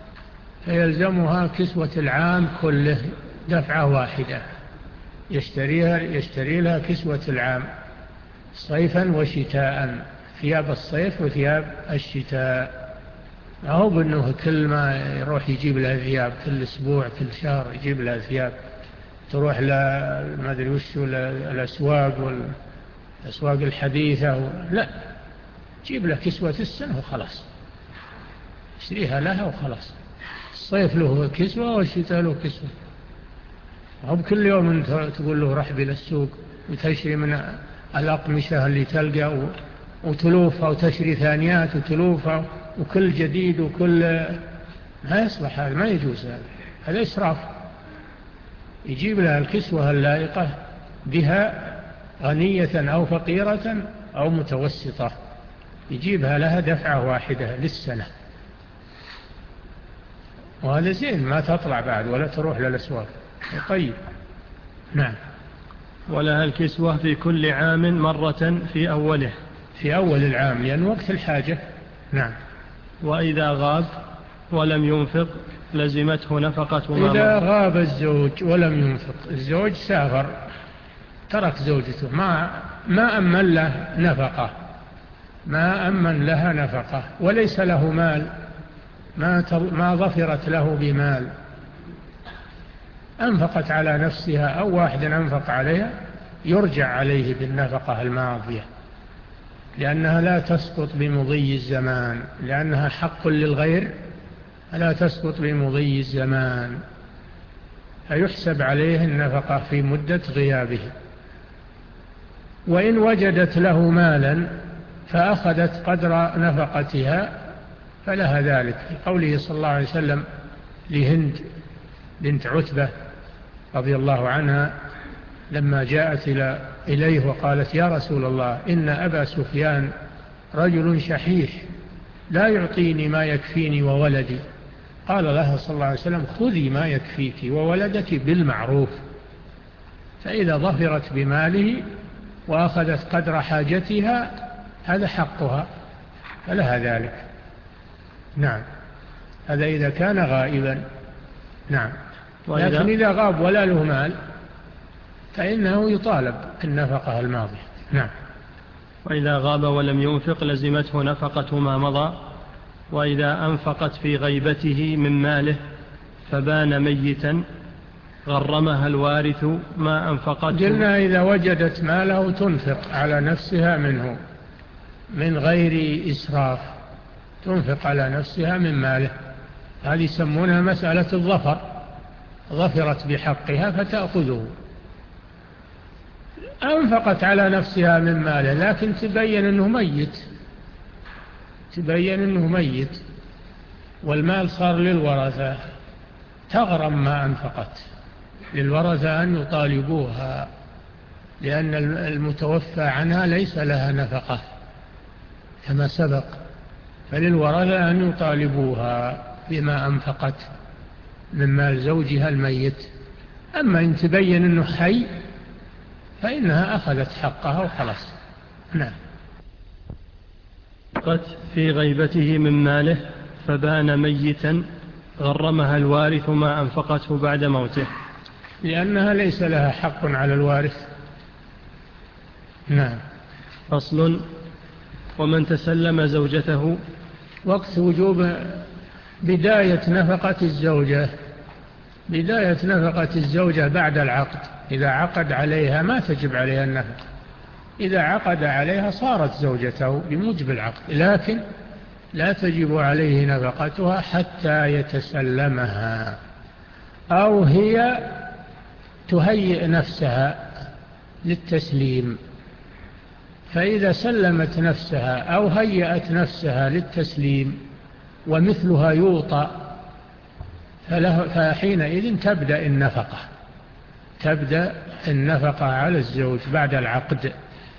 فيلزمها كسوة العام كله دفعة واحدة، يشتريها يشتري لها كسوة العام صيفا وشتاء، ثياب الصيف وثياب الشتاء. أهو بأنه كل ما يروح يجيب لها ثياب، كل أسبوع كل شهر يجيب لها ثياب، تروح ما أدري وش الأسواق والأسواق الحديثة، لا، جيب له كسوة السنة وخلاص، اشتريها لها وخلاص. الصيف له كسوة والشتاء له كسوة. أهو بكل يوم تقول له رح إلى السوق وتشري من الأقمشة اللي تلقى وتلوفها، وتشري ثانيات وتلوفها، وكل جديد وكل، ما يصلح هذا، ما يجوز هذا، هذا إسراف. يجيب لها الكسوة اللائقة بها، غنية أو فقيرة أو متوسطة، يجيبها لها دفعة واحدة للسنة، وهذا زين، ما تطلع بعد ولا تروح للأسواق. طيب. نعم. ولها الكسوة في كل عام مرة في أوله، في أول العام لأن وقت الحاجة. نعم. وإذا غاب ولم ينفق لزمته نفقة ما إذا مضى. غاب الزوج ولم ينفق، الزوج سافر ترك زوجته، ما ما أمن له نفقة، ما أمن لها نفقة، وليس له مال، ما ما ظفرت له بمال، أنفقت على نفسها أو واحد أنفق عليها، يرجع عليه بالنفقة الماضية، لأنها لا تسقط بمضي الزمان، لأنها حق للغير لا تسقط بمضي الزمان، فيحسب عليه النفقة في مدة غيابه. وإن وجدت له مالا فأخذت قدر نفقتها فلها ذلك، في قوله صلى الله عليه وسلم لهند بنت عتبة رضي الله عنها لما جاءت إلى إليه وقالت يا رسول الله إن أبا سفيان رجل شحيح لا يعطيني ما يكفيني وولدي، قال لها صلى الله عليه وسلم خذي ما يكفيك وولدك بالمعروف، فإذا ظفرت بماله وأخذت قدر حاجتها هذا حقها فلها ذلك. نعم. هذا إذا كان غائبا. نعم. لكن إذا غاب ولا له مال فإنه يطالب النفقة الماضية. نعم. وإذا غاب ولم ينفق لزمته نفقة ما مضى. وإذا أنفقت في غيبته من ماله فبان ميتا غرمها الوارث ما أنفقته. قلنا إذا وجدت ماله تنفق على نفسها منه من غير إسراف، تنفق على نفسها من ماله، هذه يسمونها مسألة الظفر، ظفرت بحقها فتأخذه. أنفقت على نفسها من ماله لكن تبين أنه ميت، تبين أنه ميت والمال صار للورثة، تغرم ما أنفقت، للورثة أن يطالبوها، لأن المتوفى عنها ليس لها نفقة كما سبق، فللورثة أن يطالبوها بما أنفقت من مال زوجها الميت. أما إن تبين أنه حي فإنها أخذت حقها وخلاص. نعم. قد في غيبته من ماله فبان ميتا غرمها الوارث ما أنفقته بعد موته؟ لأنها ليس لها حق على الوارث. نعم. فصل. ومن تسلم زوجته. وقت وجوب بداية نفقة الزوجة بداية نفقة الزوجة بعد العقد. إذا عقد عليها ما تجب عليها النفقة، إذا عقد عليها صارت زوجته بموجب العقد، لكن لا تجب عليه نفقتها حتى يتسلمها، أو هي تهيئ نفسها للتسليم. فإذا سلمت نفسها أو هيأت نفسها للتسليم ومثلها يوطى فحينئذ تبدأ النفقة تبدأ النفقة على الزوج بعد العقد.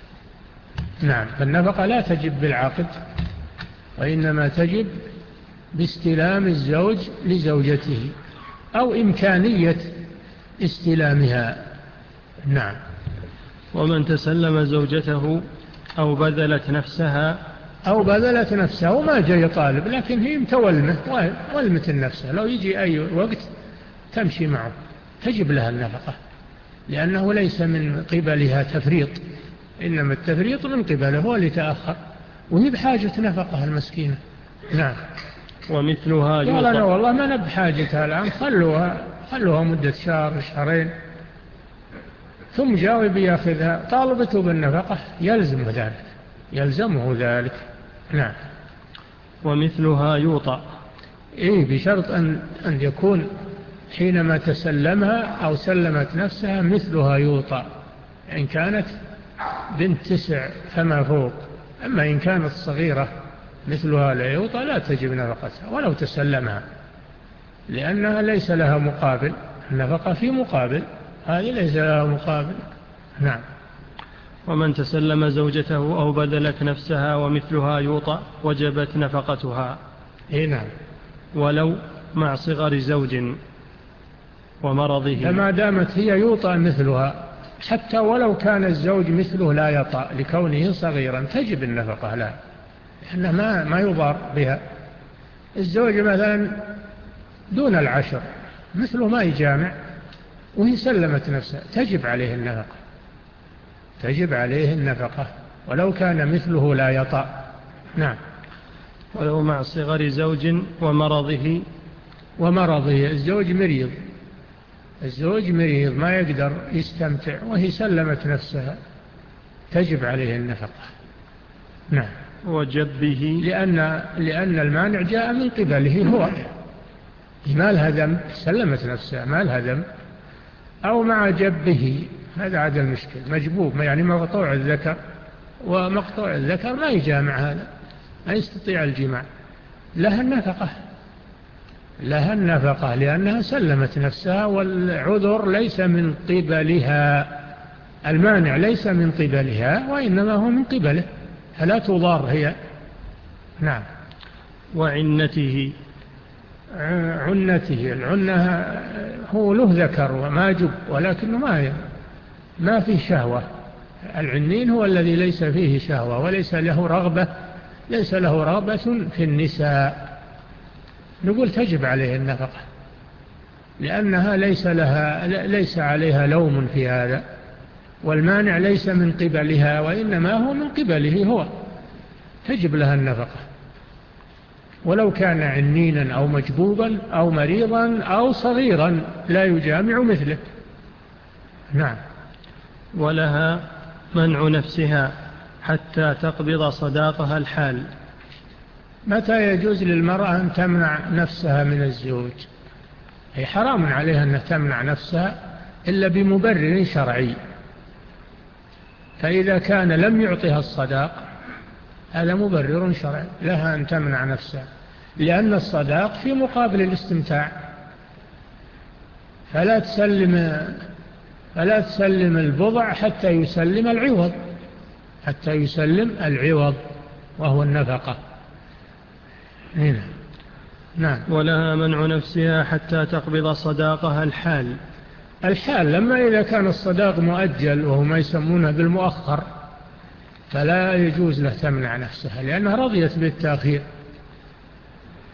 نعم. فالنفقة لا تجب بالعقد، وإنما تجب باستلام الزوج لزوجته أو إمكانية استلامها. نعم. ومن تسلم زوجته أو بذلت نفسها أو بذلت نفسها وما جاي طالب، لكن هي متولمة ولمة النفس، لو يجي أي وقت تمشي معه تجب لها النفقة، لأنه ليس من قبلها تفريط، إنما التفريط من قبله هو اللي تأخر، وهي بحاجة نفقة المسكينة. نعم. ومثلها قال أنا والله ما نب حاجتها الآن، خلوها خلوها مدة شهر شهرين، ثم جاء بياخذها طالبته بالنفقة يلزم ذلك يلزمه ذلك. نعم. ومثلها يوطأ. إيه، بشرط أن أن يكون حينما تسلمها أو سلمت نفسها مثلها يوطأ، إن كانت بنت تسع فما فوق. أما إن كانت صغيرة مثلها لا يوطأ لا تجب نفقتها ولو تسلمها، لأنها ليس لها مقابل، النفقة في مقابل، هذه ليس لها مقابل. نعم. ومن تسلم زوجته أو بذلت نفسها ومثلها يوطأ وجبت نفقتها. إيه نعم. ولو مع صغر زوج ومرضه. فما دامت هي يوطأ مثلها، حتى ولو كان الزوج مثله لا يطأ لكونه صغيرا تجب النفقة لا، لأنه ما, ما يضار بها. الزوج مثلا دون العشر مثله ما يجامع وهي سلمت نفسها تجب عليه النفقة تجب عليه النفقة ولو كان مثله لا يطأ. نعم. ولو مع صغر زوج ومرضه. ومرضه، الزوج مريض الزوج مريض ما يقدر يستمتع وهي سلمت نفسها تجب عليه النفقة. نعم. وجبه. لأن, لأن المانع جاء من قبله هو، ما لها ذنب، سلمت نفسها ما لها ذنب. أو مع جبه، هذا عاد المشكل، مجبوب يعني مقطوع الذكر، ومقطوع الذكر ما يجامع، هذا ما يستطيع الجماع، لها النفقة لها النفقة لأنها سلمت نفسها، والعذر ليس من قبلها، المانع ليس من قبلها وإنما هو من قبله، فلا تضار هي. نعم. وعنته. عنته، العنة هو له ذكر وما جب، ولكنه ما ما فيه شهوة. العنين هو الذي ليس فيه شهوة وليس له رغبة ليس له رغبة في النساء، نقول تجب عليه النفقة لأنها ليس لها ليس عليها لوم في هذا، والمانع ليس من قبلها وإنما هو من قبله هو، تجب لها النفقة ولو كان عنينا أو مجبوبا أو مريضا أو صغيرا لا يجامع مثله. نعم. ولها منع نفسها حتى تقبض صداقها الحال. متى يجوز للمرأة أن تمنع نفسها من الزوج؟ هي حرام عليها أن تمنع نفسها إلا بمبرر شرعي، فإذا كان لم يعطيها الصداق هذا مبرر شرعي لها أن تمنع نفسها، لأن الصداق في مقابل الاستمتاع، فلا تسلم فلا تسلم البضع حتى يسلم العوض حتى يسلم العوض وهو النفقة. هنا. نعم. ولها منع نفسها حتى تقبض صداقها الحال. الحال لما إذا كان الصداق مؤجل وهو ما يسمونه بالمؤخر فلا يجوز له تمنع نفسها لأنها رضيت بالتأخير،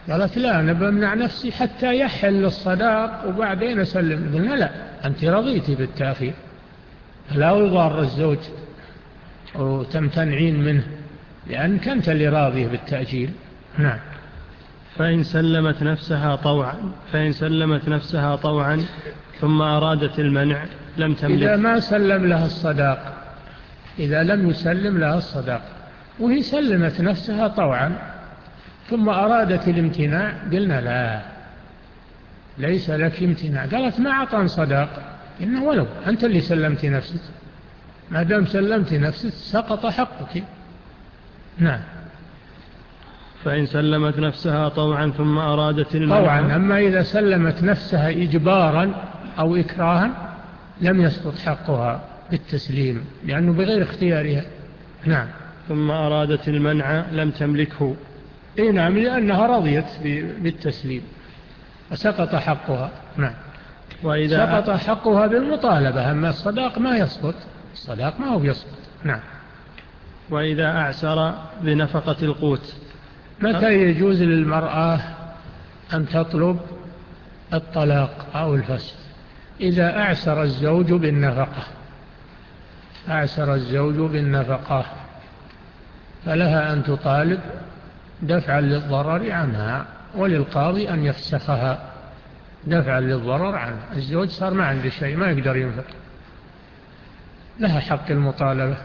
قالت لا أنا بمنع نفسي حتى يحل الصداق وبعدين أسلم. قلنا لا، أنت رضيتي بالتأخير، لا يضار الزوج وتمتنعين منه لأنك أنت اللي راضيه بالتأجيل. نعم. فإن سلمت نفسها طوعا فإن سلمت نفسها طوعا ثم أرادت المنع لم تملك. إذا ما سلم لها الصداق، إذا لم يسلم لها الصداق وهي سلمت نفسها طوعا ثم أرادت الامتناع، قلنا لا، ليس لك امتناع. قالت ما أعطان صداق، إنه ولو أنت اللي سلمت نفسك، ما دام سلمت نفسك سقط حقك. نعم. فإن سلمت نفسها طوعا ثم أرادت المنع طوعا. أما إذا سلمت نفسها إجبارا أو إكراها لم يسقط حقها بالتسليم لأنه بغير اختيارها. نعم. ثم أرادت المنع لم تملكه. إيه نعم، لأنها رضيت بالتسليم وسقط حقها. نعم. وإذا سقط حقها بالمطالبة، أما الصداق ما يسقط، الصداق ما هو يسقط. نعم. وإذا أعسر بنفقة القوت. متى يجوز للمرأة أن تطلب الطلاق أو الفسخ؟ إذا أعسر الزوج بالنفقة، أعسر الزوج بالنفقة فلها أن تطالب دفعا للضرر عنها، وللقاضي أن يفسخها دفعا للضرر عنها. الزوج صار ما عنده شيء، ما يقدر ينفق، لها حق المطالبة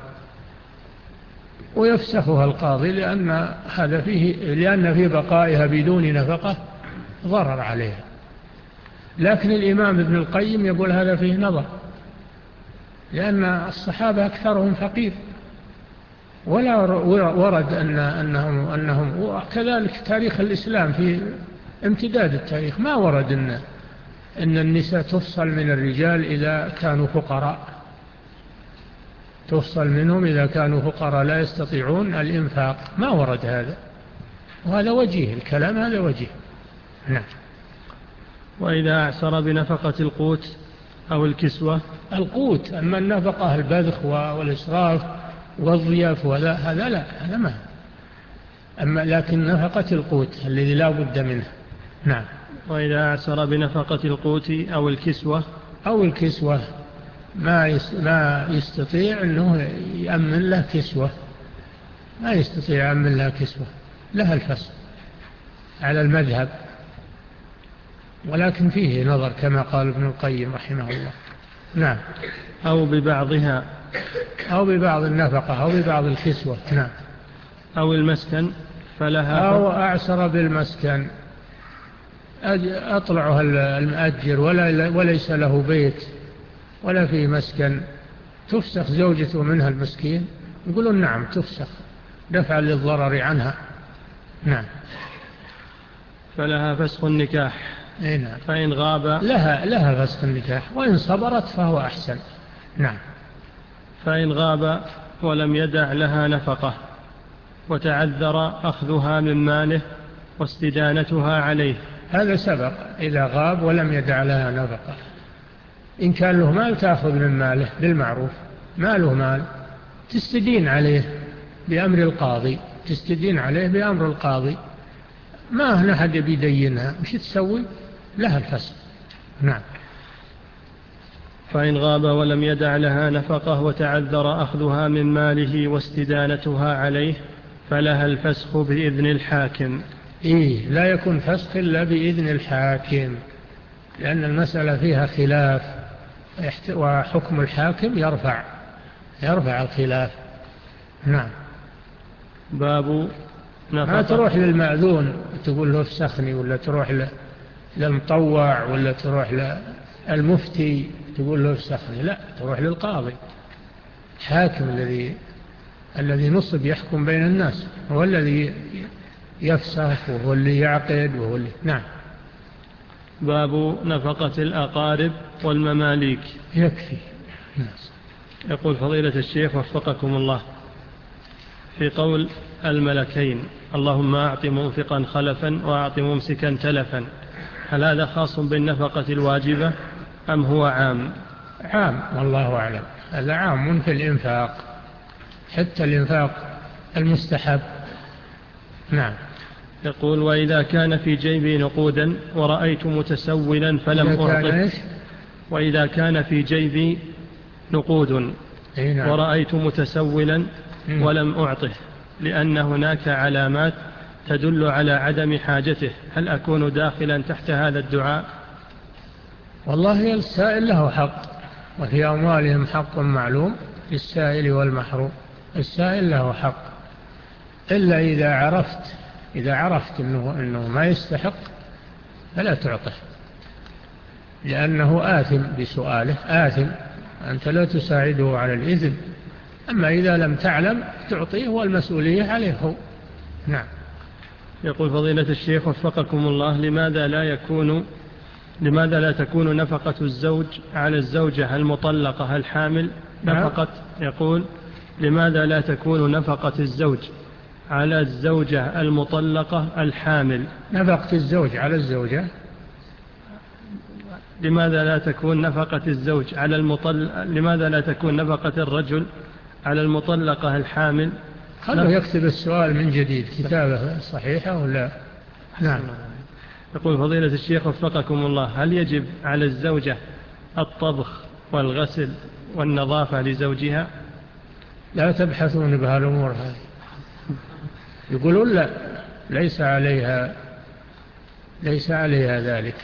ويفسخها القاضي، لأن هذا فيه لأن في بقائها بدون نفقة ضرر عليها. لكن الإمام ابن القيم يقول هذا فيه نظر، لأن الصحابة أكثرهم فقير، ولا ورد أن أنهم أنهم وكذلك تاريخ الإسلام في امتداد التاريخ ما ورد أن أن النساء تفصل من الرجال إذا كانوا فقراء، تفصل منهم إذا كانوا فقراء لا يستطيعون الإنفاق، ما ورد هذا، وهذا وجيه الكلام، هذا وجيه. نعم. وإذا أعسر بنفقة القوت أو الكسوة. القوت، أما النفقة البذخ والإسراف والضياف ولا هذا لا، هذا ما. أما لكن نفقة القوت الذي لا بد منه. نعم. وإذا أعسر بنفقة القوت أو الكسوة. أو الكسوة ما ما يستطيع أنه يأمن له كسوة، ما يستطيع يأمن له كسوة، لها الفصل على المذهب، ولكن فيه نظر كما قال ابن القيم رحمه الله. نعم. أو ببعضها، أو ببعض النفقة أو ببعض الكسوة. نعم. أو المسكن فلها. أو أعسر بالمسكن، أطلعها المؤجر ولا وليس له بيت ولا فيه مسكن، تفسخ زوجته منها المسكين؟ يقولون نعم تفسخ دفعا للضرر عنها. نعم. فلها فسخ النكاح. اي نعم. فإن غاب لها لها فسخ النكاح، وإن صبرت فهو أحسن. نعم. فإن غاب ولم يدع لها نفقة وتعذر أخذها من ماله واستدانتها عليه. هذا سبق، إذا غاب ولم يدع لها نفقة، إن كان له مال تأخذ من ماله بالمعروف، ما له مال تستدين عليه بأمر القاضي، تستدين عليه بأمر القاضي، ما هنا حد بيدينها، مش تسوي؟ لها الفسخ. نعم. فإن غاب ولم يدع لها نفقة وتعذر أخذها من ماله واستدانتها عليه فلها الفسخ بإذن الحاكم. إيه، لا يكون فسخ إلا بإذن الحاكم، لأن المسألة فيها خلاف، وحكم الحاكم يرفع يرفع الخلاف. نعم. باب نفقة. ما تروح للمأذون تقول له افسخني، ولا تروح للمطوع، ولا تروح للمفتي تقول له افسخني، لا، تروح للقاضي الحاكم الذي الذي نصب يحكم بين الناس، هو الذي يفسخ وهو اللي يعقد وهو اللي. نعم. باب نفقة الأقارب والمماليك. يكفي. يقول فضيلة الشيخ وفقكم الله، في قول الملكين اللهم أعط منفقا خلفا وأعط ممسكا تلفا، هل هذا خاص بالنفقة الواجبة أم هو عام؟ عام والله أعلم، هذا عام في الإنفاق، حتى الإنفاق المستحب. نعم. يقول: وإذا كان في جيبي نقودا ورأيت متسولا فلم أعطه. وإذا كان في جيبي نقود ورأيت متسولا ولم أعطه لأن هناك علامات تدل على عدم حاجته، هل أكون داخلا تحت هذا الدعاء؟ والله السائل له حق، وفي أموالهم حق معلوم للسائل والمحروم. السائل له حق، إلا إذا عرفت إذا عرفت إنه, إنه ما يستحق فلا تعطه، لأنه آثم بسؤاله، آثم، أنت لا تساعده على الإذن. أما إذا لم تعلم تعطيه والمسؤولية عليه هو. نعم. يقول: فضيلة الشيخ وفقكم الله، لماذا لا يكون لماذا لا تكون نفقة الزوج على الزوجة المطلقة الحامل نفقة يقول لماذا لا تكون نفقة الزوج على الزوجة المطلقة الحامل نفقة الزوج على الزوجة لماذا لا تكون نفقة الزوج على المطل لماذا لا تكون نفقة الرجل على المطلقة الحامل؟ خلوا يكتب السؤال من جديد كتابة صحيحة ولا؟ نعم. يقول: فضيلة الشيخ وفقكم الله، هل يجب على الزوجة الطبخ والغسل والنظافة لزوجها؟ لا تبحثون بهالأمور هذه. يقولون لا، ليس عليها ليس عليها ذلك،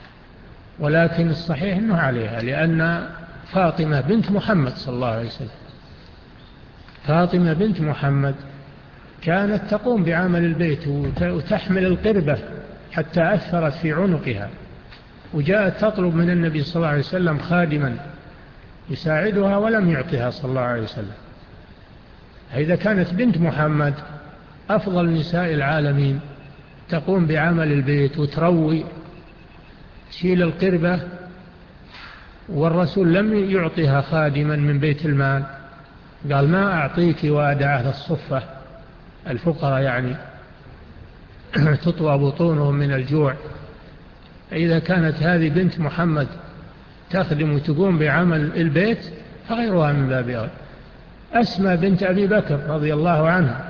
ولكن الصحيح أنه عليها، لأن فاطمة بنت محمد صلى الله عليه وسلم فاطمة بنت محمد كانت تقوم بعمل البيت وتحمل القربة حتى أثرت في عنقها، وجاءت تطلب من النبي صلى الله عليه وسلم خادما يساعدها ولم يعطها صلى الله عليه وسلم. إذا كانت بنت محمد أفضل نساء العالمين تقوم بعمل البيت وتروي تشيل القربة، والرسول لم يعطها خادما من بيت المال، قال: ما أعطيك وأدع أهل الصفة الفقراء يعني تطوى بطونهم من الجوع. إذا كانت هذه بنت محمد تخدم وتقوم بعمل البيت فغيرها من باب أولى. أسمى بنت أبي بكر رضي الله عنها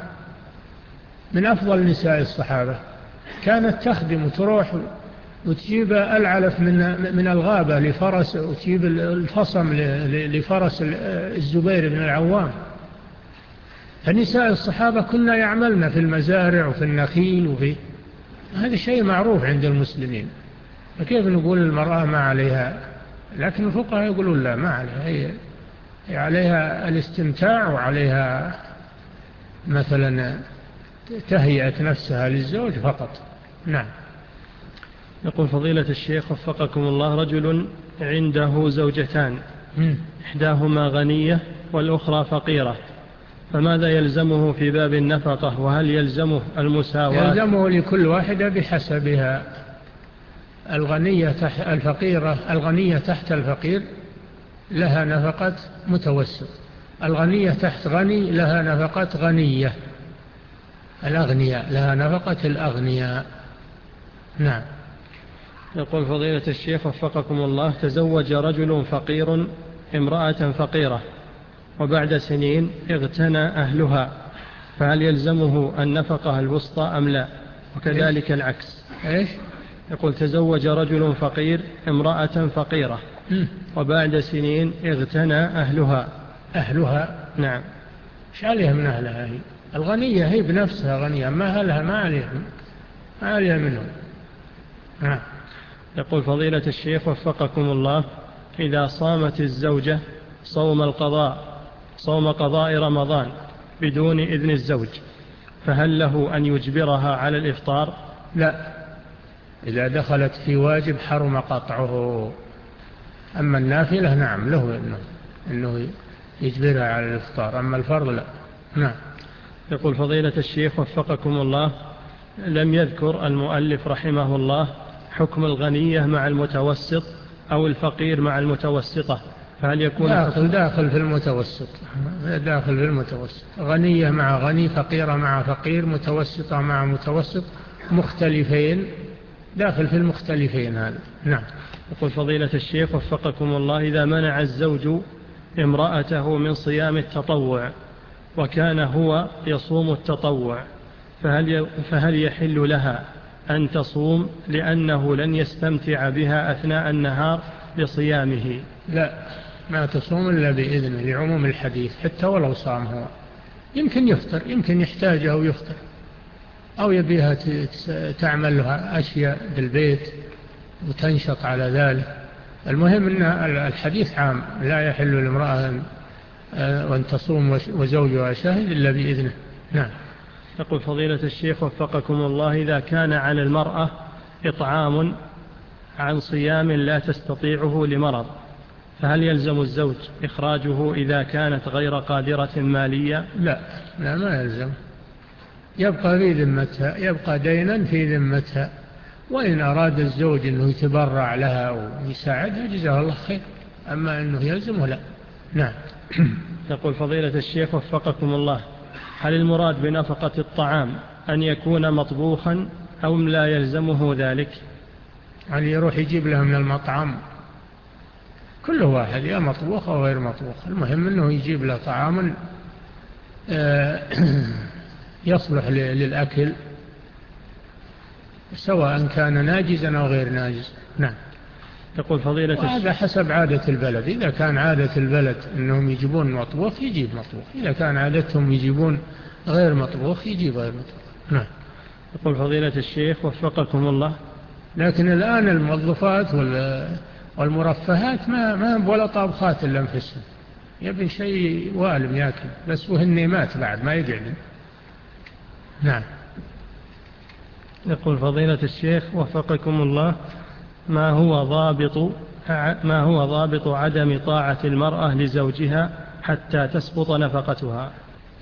من أفضل نساء الصحابة، كانت تخدم وتروح وتجيب العلف من من الغابة لفرس، وتجيب الفصم لفرس الزبير بن العوام. فنساء الصحابة كنا يعملن في المزارع وفي النخيل، وفي هذا شيء معروف عند المسلمين. فكيف نقول المرأة ما عليها؟ لكن الفقهاء يقولون لا، ما عليها، هي عليها الاستمتاع وعليها مثلا تهيئة نفسها للزوج فقط. نعم. يقول: فضيلة الشيخ وفقكم الله، رجل عنده زوجتان إحداهما غنية والأخرى فقيرة، فماذا يلزمه في باب النفقة؟ وهل يلزمه المساواة؟ يلزمه لكل واحدة بحسبها. الغنية تحت الفقيرة الغنية تحت الفقير لها نفقة متوسط، الغنية تحت غني لها نفقة غنية، الأغنياء لها نفقة الأغنياء. نعم. يقول: فضيلة الشيخ وفقكم الله، تزوج رجل فقير امرأة فقيرة وبعد سنين اغتنى أهلها، فهل يلزمه النفقة الوسطى أم لا؟ وكذلك إيش؟ العكس. إيش؟ يقول: تزوج رجل فقير امرأة فقيرة م. وبعد سنين اغتنى أهلها. أهلها؟ نعم. ايش عليها من أهلها؟ هي الغنية هي بنفسها غنية، ما أهلها ما عليها ما عليها منهم. نعم. يقول: فضيلة الشيخ وفقكم الله، إذا صامت الزوجة صوم القضاء صوم قضاء رمضان بدون إذن الزوج، فهل له أن يجبرها على الإفطار؟ لا، إذا دخلت في واجب حرم قطعه. أما النافلة نعم له إنه, إنه يجبرها على الإفطار، أما الفرض لا. نعم. يقول: فضيلة الشيخ وفقكم الله، لم يذكر المؤلف رحمه الله حكم الغنية مع المتوسط أو الفقير مع المتوسطة، فهل يكون داخل, داخل في المتوسط داخل في المتوسط غنية مع غني، فقيرة مع فقير، متوسطة مع متوسط، مختلفين، داخل في المختلفين هذا. نعم. يقول: فضيلة الشيخ وفقكم الله، إذا منع الزوج امرأته من صيام التطوع وكان هو يصوم التطوع، فهل, فهل يحل لها أن تصوم لأنه لن يستمتع بها أثناء النهار لصيامه؟ لا، ما تصوم إلا بإذنه لعموم الحديث، حتى ولو صام هو. يمكن يفطر، يمكن يحتاجه ويفطر، أو يبيها تعمل لها أشياء بالبيت وتنشط على ذلك. المهم أن الحديث عام، لا يحل لامرأة وأن تصوم وزوجها شاهد إلا بإذنه. نعم. يقول فضيلة الشيخ وفقكم الله: إذا كان على المرأة إطعام عن صيام لا تستطيعه لمرض، فهل يلزم الزوج إخراجه إذا كانت غير قادرة ماليا؟ لا لا، ما يلزم، يبقى في ذمتها، يبقى دينا في ذمتها. وإن أراد الزوج أنه يتبرع لها ويساعدها جزاه الله خير، أما أنه يلزمه لا. نعم. يقول فضيلة الشيخ وفقكم الله: هل المراد بنفقة الطعام أن يكون مطبوخا أو لا يلزمه ذلك؟ هل يروح يجيب له من المطعم؟ كل واحد، يا مطبوخ أو غير مطبوخ، المهم أنه يجيب له طعاما يصلح للأكل، سواء كان ناجزا أو غير ناجز. نعم. يقول فضيلة هذا حسب عادة البلد، إذا كان عادة البلد أنهم يجيبون مطبوخ يجيب مطبوخ، إذا كان عادتهم يجيبون غير مطبوخ يجيب غير مطبوخ. نعم. يقول فضيلة الشيخ وفقكم الله: لكن الآن الموظفات والمرفهات ما ما ولا طابخات إلا انفسهم، يبي شيء والم ياكل بس، وهن مات بعد ما يقعد. نعم. يقول فضيلة الشيخ وفقكم الله: ما هو ضابط ما هو ضابط عدم طاعة المرأة لزوجها حتى تسقط نفقتها؟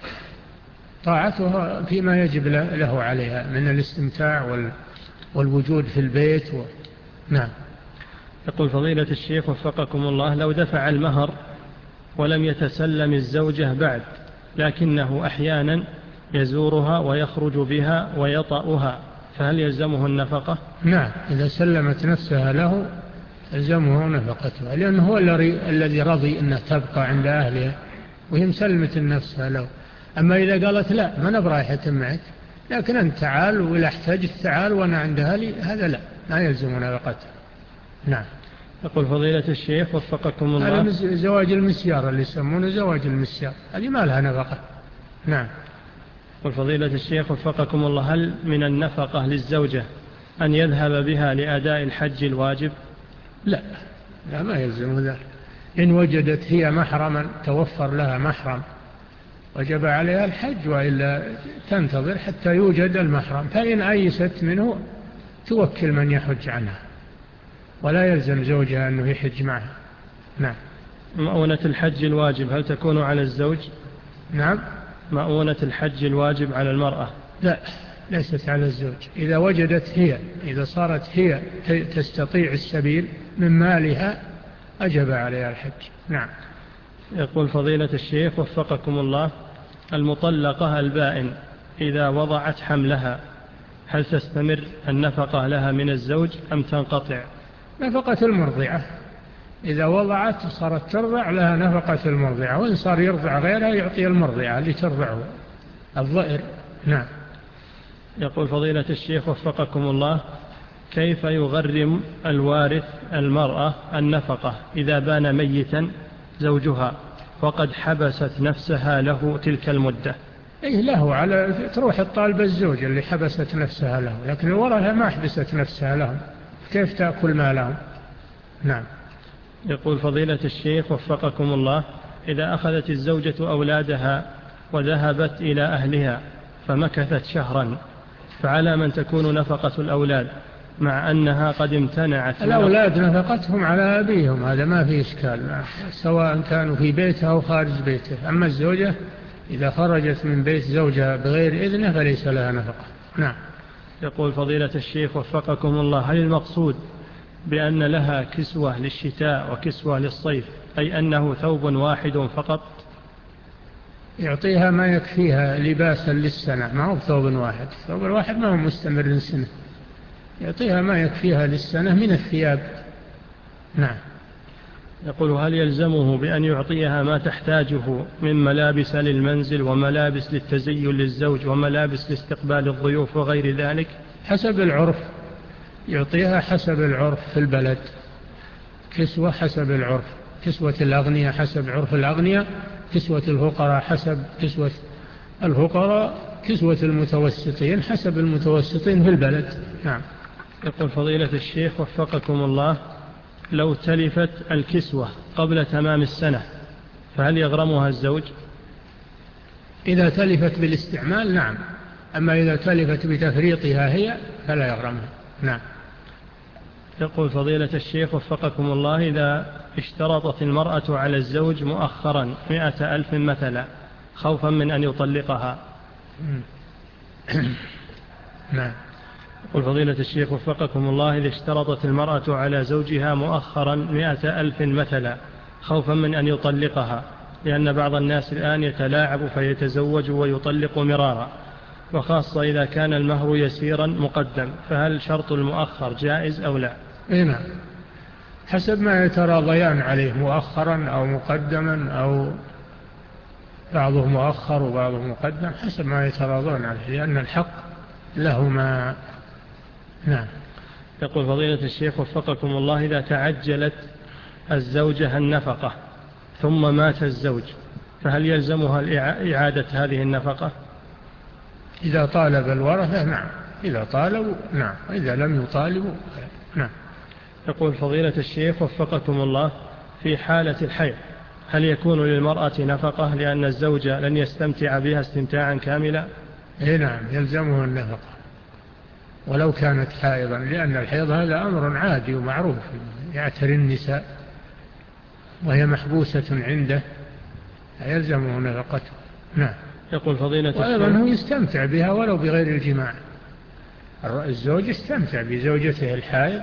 طاعتها فيما يجب له عليها من الاستمتاع والوجود في البيت و... نعم. يقول فضيلة الشيخ وفقكم الله: لو دفع المهر ولم يتسلم الزوجة بعد، لكنه أحيانا يزورها ويخرج بها ويطأها، فهل يلزمه النفقة؟ نعم، إذا سلمت نفسها له يلزمه نفقتها، لأنه هو الذي رضي أنها تبقى عند أهلها وهي مسلمة نفسها له. أما إذا قالت لا، ما نبرايحة معك، لكن أنت تعال ولا احتاجت تعال وأنا عند أهلي، هذا لا، لا يلزم نفقتها. نعم. يقول فضيلة الشيخ وفقكم الله: هذا زواج المسيار اللي يسمونه زواج المسيار، هذه ما لها نفقة. نعم. يقول فضيلة الشيخ وفقكم الله: هل من النفقة للزوجة أن يذهب بها لأداء الحج الواجب؟ لا لا، ما يلزم ذلك. إن وجدت هي محرما، توفر لها محرم، وجب عليها الحج، وإلا تنتظر حتى يوجد المحرم، فإن أيست منه توكل من يحج عنها، ولا يلزم زوجها أنه يحج معها. نعم. مؤونة الحج الواجب هل تكون على الزوج؟ نعم. مؤونة الحج الواجب على المرأة؟ لا، ليست على الزوج. إذا وجدت هي، إذا صارت هي تستطيع السبيل من مالها أجب عليها الحج. نعم. يقول فضيلة الشيخ وفقكم الله: المطلقة البائن إذا وضعت حملها هل تستمر النفقة لها من الزوج أم تنقطع؟ نفقة المرضعة، إذا وضعت صارت ترضع لها نفقة المرضعة، وإن صار يرضع غيرها يعطي المرضعة اللي ترضعه الضئر. نعم. يقول فضيلة الشيخ وفقكم الله: كيف يغرم الوارث المرأة النفقة إذا بان ميتا زوجها وقد حبست نفسها له تلك المدة؟ إيه، له على تروح الطالب الزوج اللي حبست نفسها له، لكن الورثة ما حبست نفسها لهم، كيف تأكل مالهم؟ نعم. يقول فضيلة الشيخ وفقكم الله: إذا أخذت الزوجة أولادها وذهبت إلى أهلها فمكثت شهرا، فعلى من تكون نفقة الأولاد مع أنها قد امتنعت؟ الأولاد نفقتهم على أبيهم، هذا ما في إشكال، سواء كانوا في بيته أو خارج بيته. أما الزوجة إذا خرجت من بيت زوجها بغير إذنه فليس لها نفقة. نعم. يقول فضيلة الشيخ وفقكم الله: هل المقصود بأن لها كسوة للشتاء وكسوة للصيف، أي أنه ثوب واحد فقط؟ يعطيها ما يكفيها لباسا للسنة، ما هو ثوب واحد، ثوب الواحد ما هو مستمر للسنة، يعطيها ما يكفيها للسنة من الثياب. نعم. يقول هل يلزمه بأن يعطيها ما تحتاجه من ملابس للمنزل وملابس للتزين للزوج وملابس لاستقبال الضيوف وغير ذلك؟ حسب العرف، يعطيها حسب العرف في البلد، كسوة حسب العرف، كسوة الأغنياء حسب عرف الأغنياء، كسوة الفقراء حسب كسوة الفقراء، كسوة المتوسطين حسب المتوسطين في البلد. نعم. يقول فضيلة الشيخ وفقكم الله، لو تلفت الكسوة قبل تمام السنة فهل يغرمها الزوج؟ إذا تلفت بالاستعمال نعم، أما إذا تلفت بتفريطها هي فلا يغرمها. نعم. يقول فضيلة الشيخ وفقكم الله، إذا اشترطت المرأة على الزوج مؤخرا مئة ألف مثلا خوفا من أن يطلقها. نعم. يقول فضيلة الشيخ وفقكم الله، إذا اشترطت المرأة على زوجها مؤخرا مئة ألف مثلا خوفا من أن يطلقها، لأن بعض الناس الآن يتلاعب فيتزوج ويطلق مرارا، وخاصة إذا كان المهر يسيرا مقدم، فهل شرط المؤخر جائز أو لا؟ نعم، حسب ما يتراضيان عليه، مؤخرا أو مقدما أو بعضه مؤخر وبعضه مقدم، حسب ما يتراضون عليه، لأن الحق لهما. نعم. يقول فضيلة الشيخ وفقكم الله، إذا تعجلت الزوجة النفقة ثم مات الزوج فهل يلزمها إعادة هذه النفقة؟ إذا طالب الورثة نعم، إذا طالبوا نعم، وإذا لم يطالبوا نعم. يقول فضيلة الشيخ وفقكم الله، في حالة الحيض هل يكون للمرأة نفقة لأن الزوج لن يستمتع بها استمتاعا كاملا؟ إيه نعم، يلزمه النفقة ولو كانت حائضا، لأن الحيض هذا أمر عادي ومعروف يعتري النساء وهي محبوسة عنده، يلزمه نفقته. نعم. يقول فضيلة الشيخ، وأيضا هو يستمتع بها ولو بغير الجماع، الزوج يستمتع بزوجته الحائض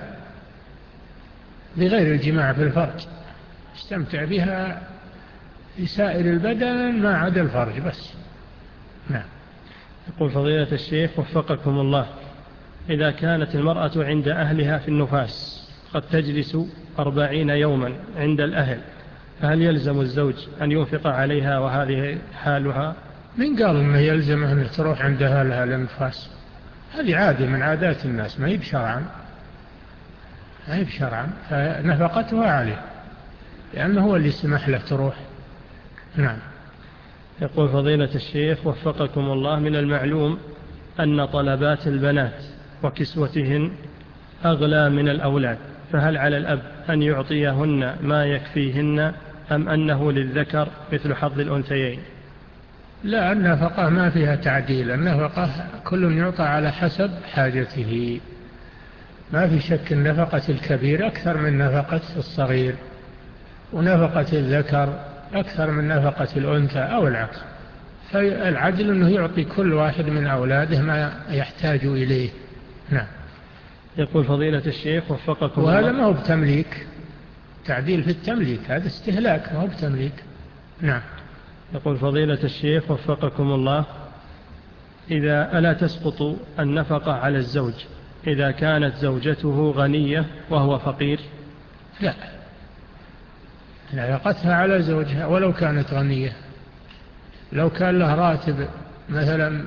بغير الجماع في الفرج، يستمتع بها لسائر البدن ما عدا الفرج بس. نعم. يقول فضيلة الشيخ وفقكم الله، إذا كانت المرأة عند أهلها في النفاس قد تجلس أربعين يوما عند الأهل، فهل يلزم الزوج أن ينفق عليها وهذه حالها؟ من قال أنه يلزمه أن تروح عند أهلها للنفاس؟ هذه عادة من عادات الناس، ما هي بشرعا، ما هي بشرعا، فنفقتها عليه لأنه هو اللي سمح له تروح. نعم. يقول فضيلة الشيخ وفقكم الله، من المعلوم أن طلبات البنات وكسوتهن أغلى من الأولاد، فهل على الأب أن يعطيهن ما يكفيهن أم أنه للذكر مثل حظ الأنثيين؟ لا، النفقة ما فيها تعديل، النفقة كل يعطى على حسب حاجته، ما في شك النفقة الكبير أكثر من نفقة الصغير، ونفقة الذكر أكثر من نفقة الأنثى أو العكس، فالعدل أنه يعطي كل واحد من أولاده ما يحتاج إليه. نعم. يقول فضيلة الشيخ وفقكم الله، وهذا ما هو بتمليك، تعديل في التمليك، هذا استهلاك ما هو بتمليك. نعم. يقول فضيلة الشيخ وفقكم الله، إذا ألا تسقط النفقة على الزوج إذا كانت زوجته غنية وهو فقير؟ لا، نفقتها على زوجها ولو كانت غنية، لو كان له راتب مثلا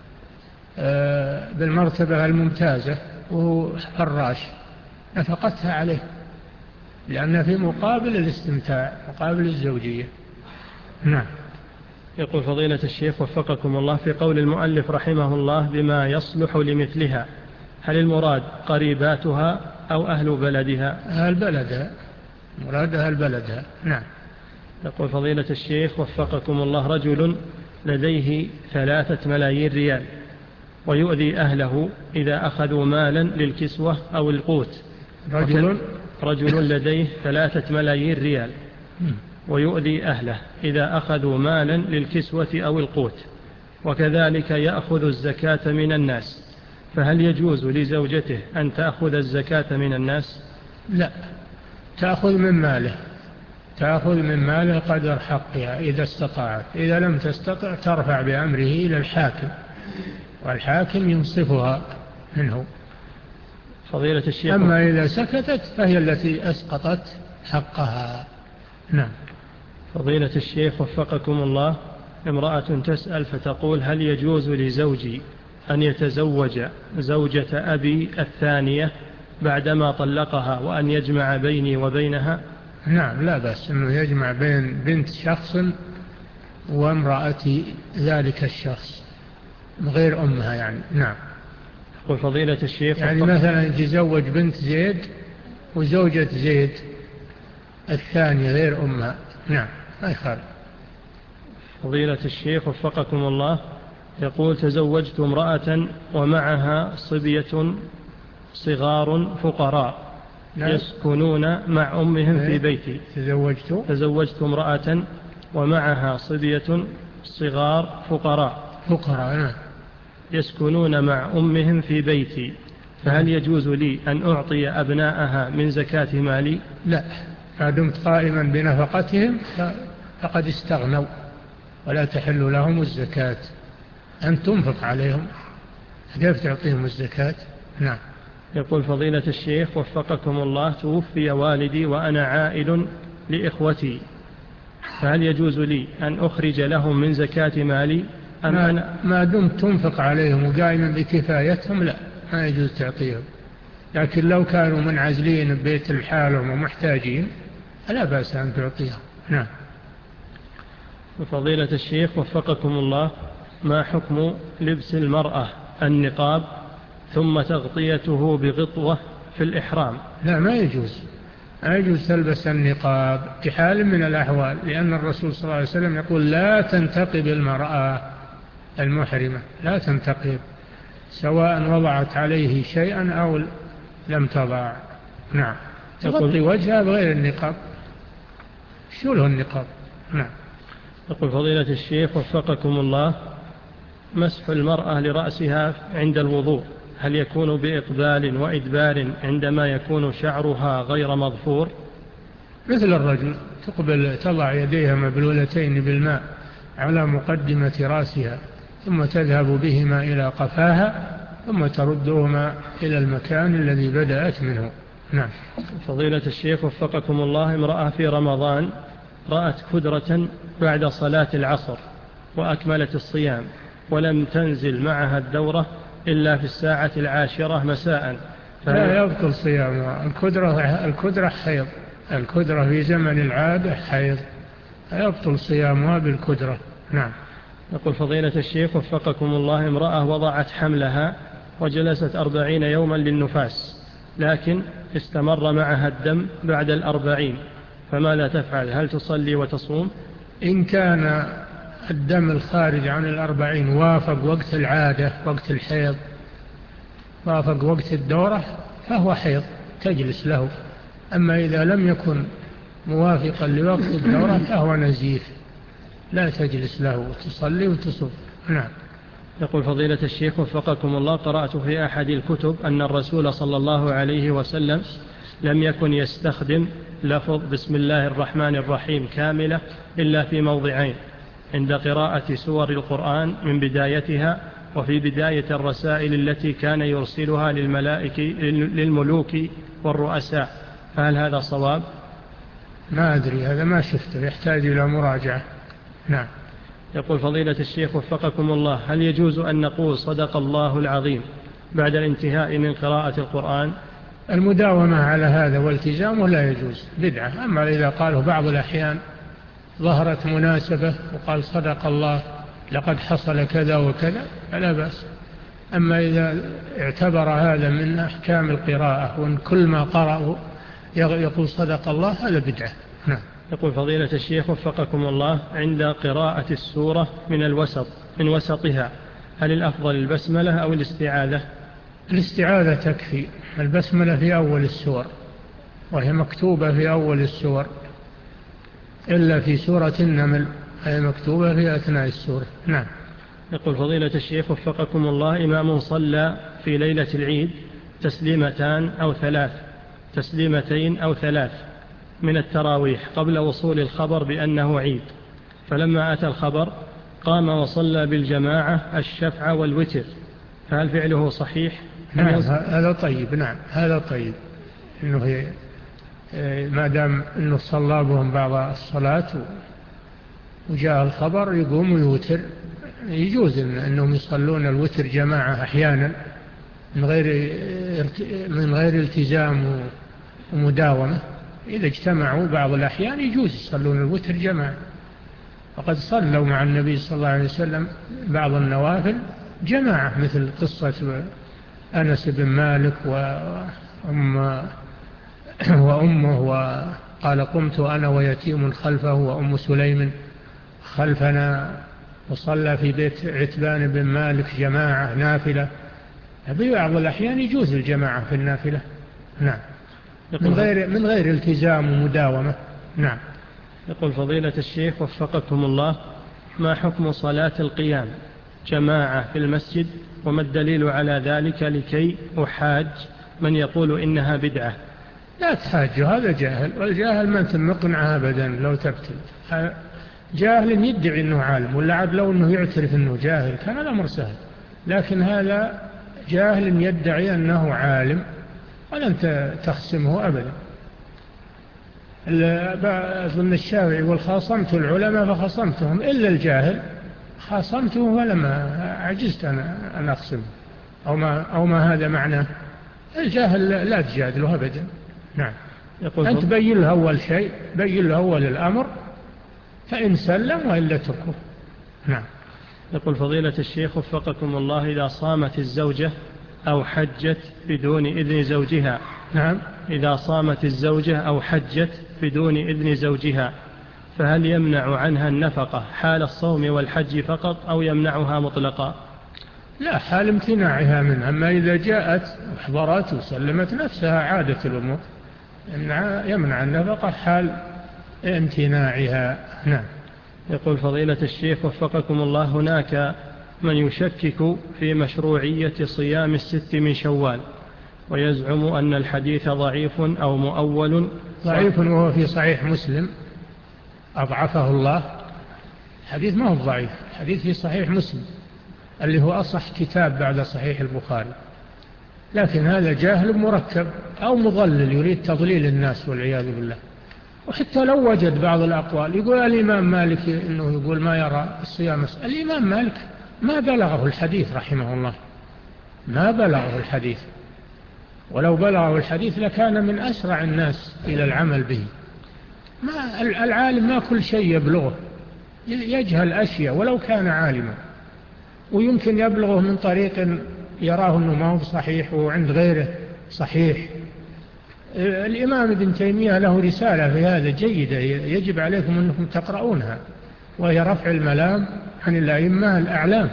بالمرتبة الممتازة وهو فراش نفقتها عليه، لأن في مقابل الاستمتاع، مقابل الزوجية. نعم. يقول فضيلة الشيخ وفقكم الله، في قول المؤلف رحمه الله بما يصلح لمثلها، هل المراد قريباتها أو أهل بلدها؟ أهل بلدها، مرادها البلدها. نعم. يقول فضيلة الشيخ وفقكم الله، رجل لديه ثلاثة ملايين ريال ويؤذي أهله إذا أخذوا مالا للكسوة أو القوت. رجل رجل لديه ثلاثة ملايين ريال ويؤذي أهله إذا أخذوا مالا للكسوة أو القوت، وكذلك يأخذ الزكاة من الناس، فهل يجوز لزوجته أن تأخذ الزكاة من الناس؟ لا، تأخذ من ماله، تأخذ من ماله قدر حقها إذا استطاعت، إذا لم تستطع ترفع بأمره إلى الحاكم والحاكم ينصفها منه. فضيلة الشيخ، أما إذا سكتت فهي التي أسقطت حقها. نعم. فضيلة الشيخ وفقكم الله، امرأة تسأل فتقول: هل يجوز لزوجي أن يتزوج زوجة أبي الثانية بعدما طلقها وأن يجمع بيني وبينها؟ نعم، لا بأس أنه يجمع بين بنت شخص وامرأة ذلك الشخص غير أمها يعني. نعم. يقول فضيلة الشيخ يعني مثلا يتزوج بنت زيد وزوجة زيد الثانية غير أمها. نعم، ما يخالف. فضيلة الشيخ وفقكم الله، يقول: تزوجت امرأة ومعها صبية صغار فقراء يسكنون مع أمهم في بيتي. تزوجت تزوجت امرأة ومعها صبية صغار فقراء فقراء يسكنون مع أمهم في بيتي، فهل يجوز لي أن أعطي أبناءها من زكاة مالي؟ لا، ما دمت قائما بنفقتهم فقد استغنوا ولا تحل لهم الزكاة. أن تنفق عليهم، كيف تعطيهم الزكاة؟ نعم. يقول فضيلة الشيخ وفقكم الله: توفي والدي وأنا عائل لإخوتي، فهل يجوز لي أن أخرج لهم من زكاة مالي أم ما, أنا ما دمت تنفق عليهم وقائما بكفايتهم لا، ما يجوز تعطيهم. لكن لو كانوا منعزلين ببيت الحالهم ومحتاجين لا بأس أن تعطيهم. نعم. فضيلة الشيخ وفقكم الله، ما حكم لبس المرأة النقاب ثم تغطيته بغطوة في الإحرام؟ لا، ما يجوز، ما يجوز تلبس النقاب في حال من الأحوال، لأن الرسول صلى الله عليه وسلم يقول: لا تنتقب المرأة المحرمة، لا تنتقب سواء وضعت عليه شيئا أو لم تضع. نعم. تغطي وجهها بغير النقاب، شو له النقاب؟ نعم. يقول فضيلة الشيخ وفقكم الله: مسح المرأة لرأسها عند الوضوء هل يكون بإقبال وإدبار عندما يكون شعرها غير مظفور؟ مثل الرجل، تقبل تضع يديها مبلولتين بالماء على مقدمة رأسها ثم تذهب بهما إلى قفاها ثم تردهما إلى المكان الذي بدأت منه. نعم. فضيلة الشيخ وفقكم الله، امرأة في رمضان رأت كدرة بعد صلاة العصر وأكملت الصيام ولم تنزل معها الدورة إلا في الساعة العاشرة مساء، لا يبطل صيامها. الكدرة الكدرة حيض، الكدرة في زمن العادة حيض، يبطل صيامها بالكدرة. نعم. يقول فضيلة الشيخ وفقكم الله: امرأة وضعت حملها وجلست أربعين يوما للنفاس لكن استمر معها الدم بعد الأربعين، فما لا تفعل؟ هل تصلي وتصوم؟ إن كان الدم الخارج عن الأربعين وافق وقت العادة، وقت الحيض، وافق وقت الدورة، فهو حيض تجلس له. أما إذا لم يكن موافقا لوقت الدورة فهو نزيف، لا تجلس له وتصلي وتصوم. نعم. يقول فضيلة الشيخ وفقكم الله: قرأت في أحد الكتب أن الرسول صلى الله عليه وسلم لم يكن يستخدم لفظ بسم الله الرحمن الرحيم كاملة إلا في موضعين: عند قراءة سور القرآن من بدايتها، وفي بداية الرسائل التي كان يرسلها للملائكة للملوك والرؤساء، فهل هذا صواب؟ ما أدري، هذا ما شفته، يحتاج إلى مراجعة. نعم. يقول فضيلة الشيخ وفقكم الله: هل يجوز أن نقول صدق الله العظيم بعد الانتهاء من قراءة القرآن؟ المداومة على هذا والتزامه لا يجوز، بدعة. أما إذا قاله بعض الأحيان ظهرت مناسبة وقال صدق الله لقد حصل كذا وكذا فلا بأس. أما إذا اعتبر هذا من أحكام القراءة وأن كل ما قرأه يقول صدق الله، هذا بدعة. نعم. يقول فضيلة الشيخ وفقكم الله: عند قراءة السورة من الوسط من وسطها هل الأفضل البسملة أو الاستعاذة؟ الاستعاذة تكفي، البسملة في أول السور وهي مكتوبة في أول السور، إلا في سورة النمل هي مكتوبة في أثناء السورة. نعم. يقول فضيلة الشيخ وفقكم الله: إمام صلى في ليلة العيد تسليمتان أو ثلاث تسليمتين أو ثلاث من التراويح قبل وصول الخبر بأنه عيد، فلما أتى الخبر قام وصلى بالجماعة الشفع والوتر، فهل فعله صحيح؟ نعم، هذا طيب. نعم، هذا طيب إنه ما دام أنه صلى بهم بعض الصلاة وجاء الخبر يقوم ويوتر. يجوز أنهم يصلون الوتر جماعة أحيانا من غير من غير التزام ومداومة. إذا اجتمعوا بعض الأحيان يجوز يصلون الوتر جماعة، وقد صلوا مع النبي صلى الله عليه وسلم بعض النوافل جماعة، مثل قصة أنس بن مالك وأم وأمه، وقال قمت أنا ويتيم خلفه وأم سليم خلفنا، وصلى في بيت عتبان بن مالك جماعة نافلة. ببعض الأحيان يجوز الجماعة في النافلة. نعم، من غير من غير التزام ومداومة. نعم. يقول فضيلة الشيخ وفقكم الله: ما حكم صلاة القيام جماعة في المسجد، وما الدليل على ذلك لكي أحاج من يقول إنها بدعة؟ لا تحاج، هذا جاهل، والجاهل ما تمقنعه أبدا لو تبتل. جاهل يدعي أنه عالم، ولا عاد لو أنه يعترف أنه جاهل كان الأمر سهل، لكن هذا جاهل يدعي أنه عالم ولن تخصمه أبدا. أظن الشافعي يقول: خاصمت العلماء فخصمتهم إلا الجاهل خاصمته ولما عجزت أنا أن أخصمه، أو ما, أو ما هذا معناه. الجاهل لا تجادله أبدا. نعم. أنت بين له أول شيء، بين له أول الأمر، فإن سلم وإلا تركه. نعم. يقول فضيلة الشيخ وفقكم الله: إذا صامت الزوجة أو حجت بدون إذن زوجها. نعم. إذا صامت الزوجة أو حجت بدون إذن زوجها، فهل يمنع عنها النفقة حال الصوم والحج فقط، أو يمنعها مطلقا؟ لا، حال امتناعها منها. أما إذا جاءت وحضرت وسلمت نفسها عادة الأمور، يمنع النفقة حال امتناعها. نعم. يقول فضيلة الشيخ وفقكم الله: هناك من يشكك في مشروعية صيام الست من شوال، ويزعم أن الحديث ضعيف أو مؤول. ضعيف وهو في صحيح مسلم أضعفه الله. حديث ما هو ضعيف، حديث في صحيح مسلم اللي هو أصح كتاب بعد صحيح البخاري، لكن هذا جاهل مركب أو مضلل يريد تضليل الناس والعياذ بالله. وحتى لو وجد بعض الأقوال، يقول الإمام مالك إنه يقول ما يرى الصيام. الإمام مالك ما بلغه الحديث رحمه الله، ما بلغه الحديث، ولو بلغه الحديث لكان من أسرع الناس إلى العمل به. ما العالم ما كل شيء يبلغه، يجهل أشياء ولو كان عالما، ويمكن يبلغه من طريق يراه أنه ما هو صحيح وعند غيره صحيح. الإمام ابن تيمية له رسالة في هذا جيدة، يجب عليكم أنكم تقرؤونها، وهي رفع الملام عن الأئمة الأعلام.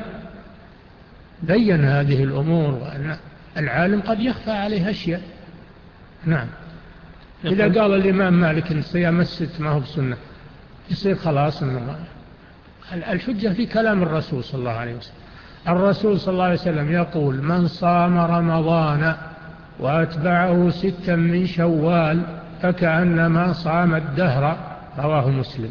بين هذه الأمور، وأن العالم قد يخفى عليه أشياء. نعم. إذا قال الإمام مالك إن صيام الست ما هو بسنة، يصير خلاص إنه الحجة في كلام الرسول صلى الله عليه وسلم. الرسول صلى الله عليه وسلم يقول: من صام رمضان وأتبعه ستا من شوال فكأنما صام الدهر، رواه مسلم.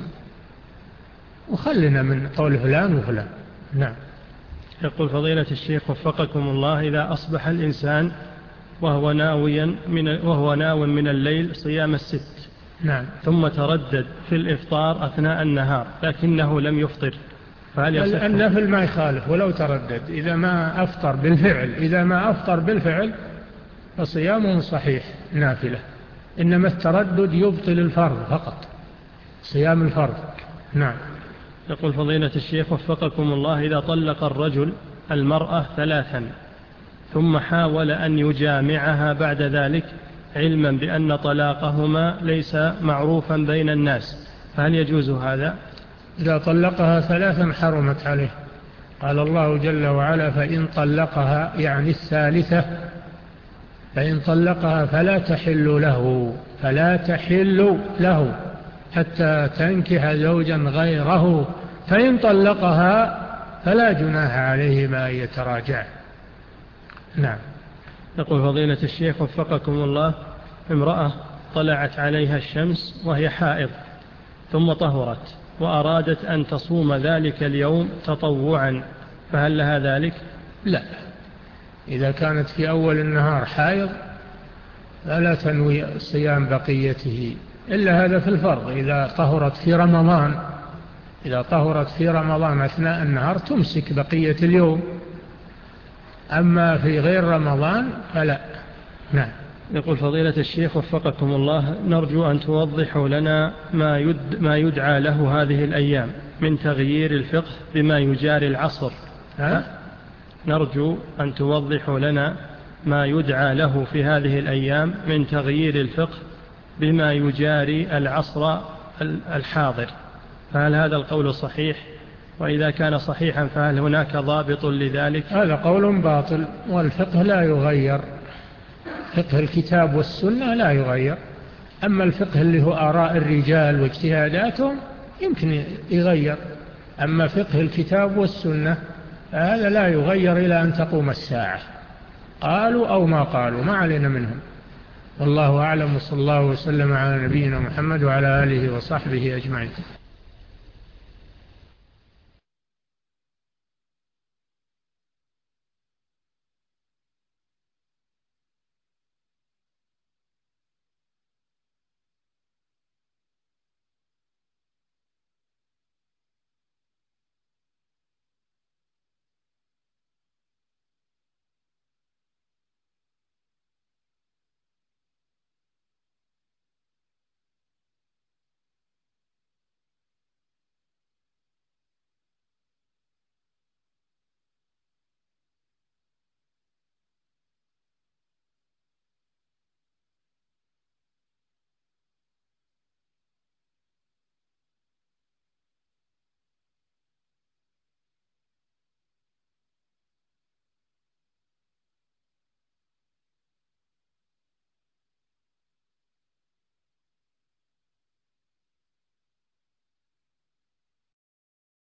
وخلنا من قول فلان وفلان. نعم. يقول فضيلة الشيخ وفقكم الله: إذا أصبح الإنسان وهو ناويا من وهو ناو من الليل صيام الست، نعم، ثم تردد في الإفطار أثناء النهار لكنه لم يفطر، فهل يصح؟ النفل ما يخالف ولو تردد، إذا ما أفطر بالفعل إذا ما أفطر بالفعل فصيامه صحيح نافلة، إنما التردد يبطل الفرض فقط، صيام الفرض. نعم. يقول فضيلة الشيخ وفقكم الله: إذا طلق الرجل المرأة ثلاثا ثم حاول أن يجامعها بعد ذلك علما بأن طلاقهما ليس معروفا بين الناس، فهل يجوز هذا؟ إذا طلقها ثلاثا حرمت عليه. قال الله جل وعلا: فإن طلقها، يعني الثالثة، فإن طلقها فلا تحل له فلا تحل له حتى تنكح زوجا غيره، فإن طلقها فلا جناح عليهما أن يتراجع. نعم. يقول فضيلة الشيخ وفقكم الله: امرأة طلعت عليها الشمس وهي حائض ثم طهرت وأرادت أن تصوم ذلك اليوم تطوعا، فهل لها ذلك؟ لا، إذا كانت في أول النهار حائض فلا تنوي صيام بقيته، إلا هذا في الفرض. إذا طهرت في رمضان إذا طهرت في رمضان أثناء النهار تمسك بقية اليوم، أما في غير رمضان فلا. نعم. يقول فضيلة الشيخ وفقكم الله، نرجو أن توضحوا لنا ما, يد ما يدعى له هذه الأيام من تغيير الفقه بما يجاري العصر. ها؟ نرجو أن توضحوا لنا ما يدعى له في هذه الأيام من تغيير الفقه بما يجاري العصر الحاضر، فهل هذا القول صحيح؟ وإذا كان صحيحا فهل هناك ضابط لذلك؟ هذا قول باطل، والفقه لا يغير، فقه الكتاب والسنة لا يغير. أما الفقه اللي هو آراء الرجال واجتهاداتهم يمكن يغير، أما فقه الكتاب والسنة هذا لا يغير إلى أن تقوم الساعة، قالوا أو ما قالوا ما علينا منهم. والله أعلم، وصلى الله وسلم على نبينا محمد وعلى آله وصحبه أجمعين.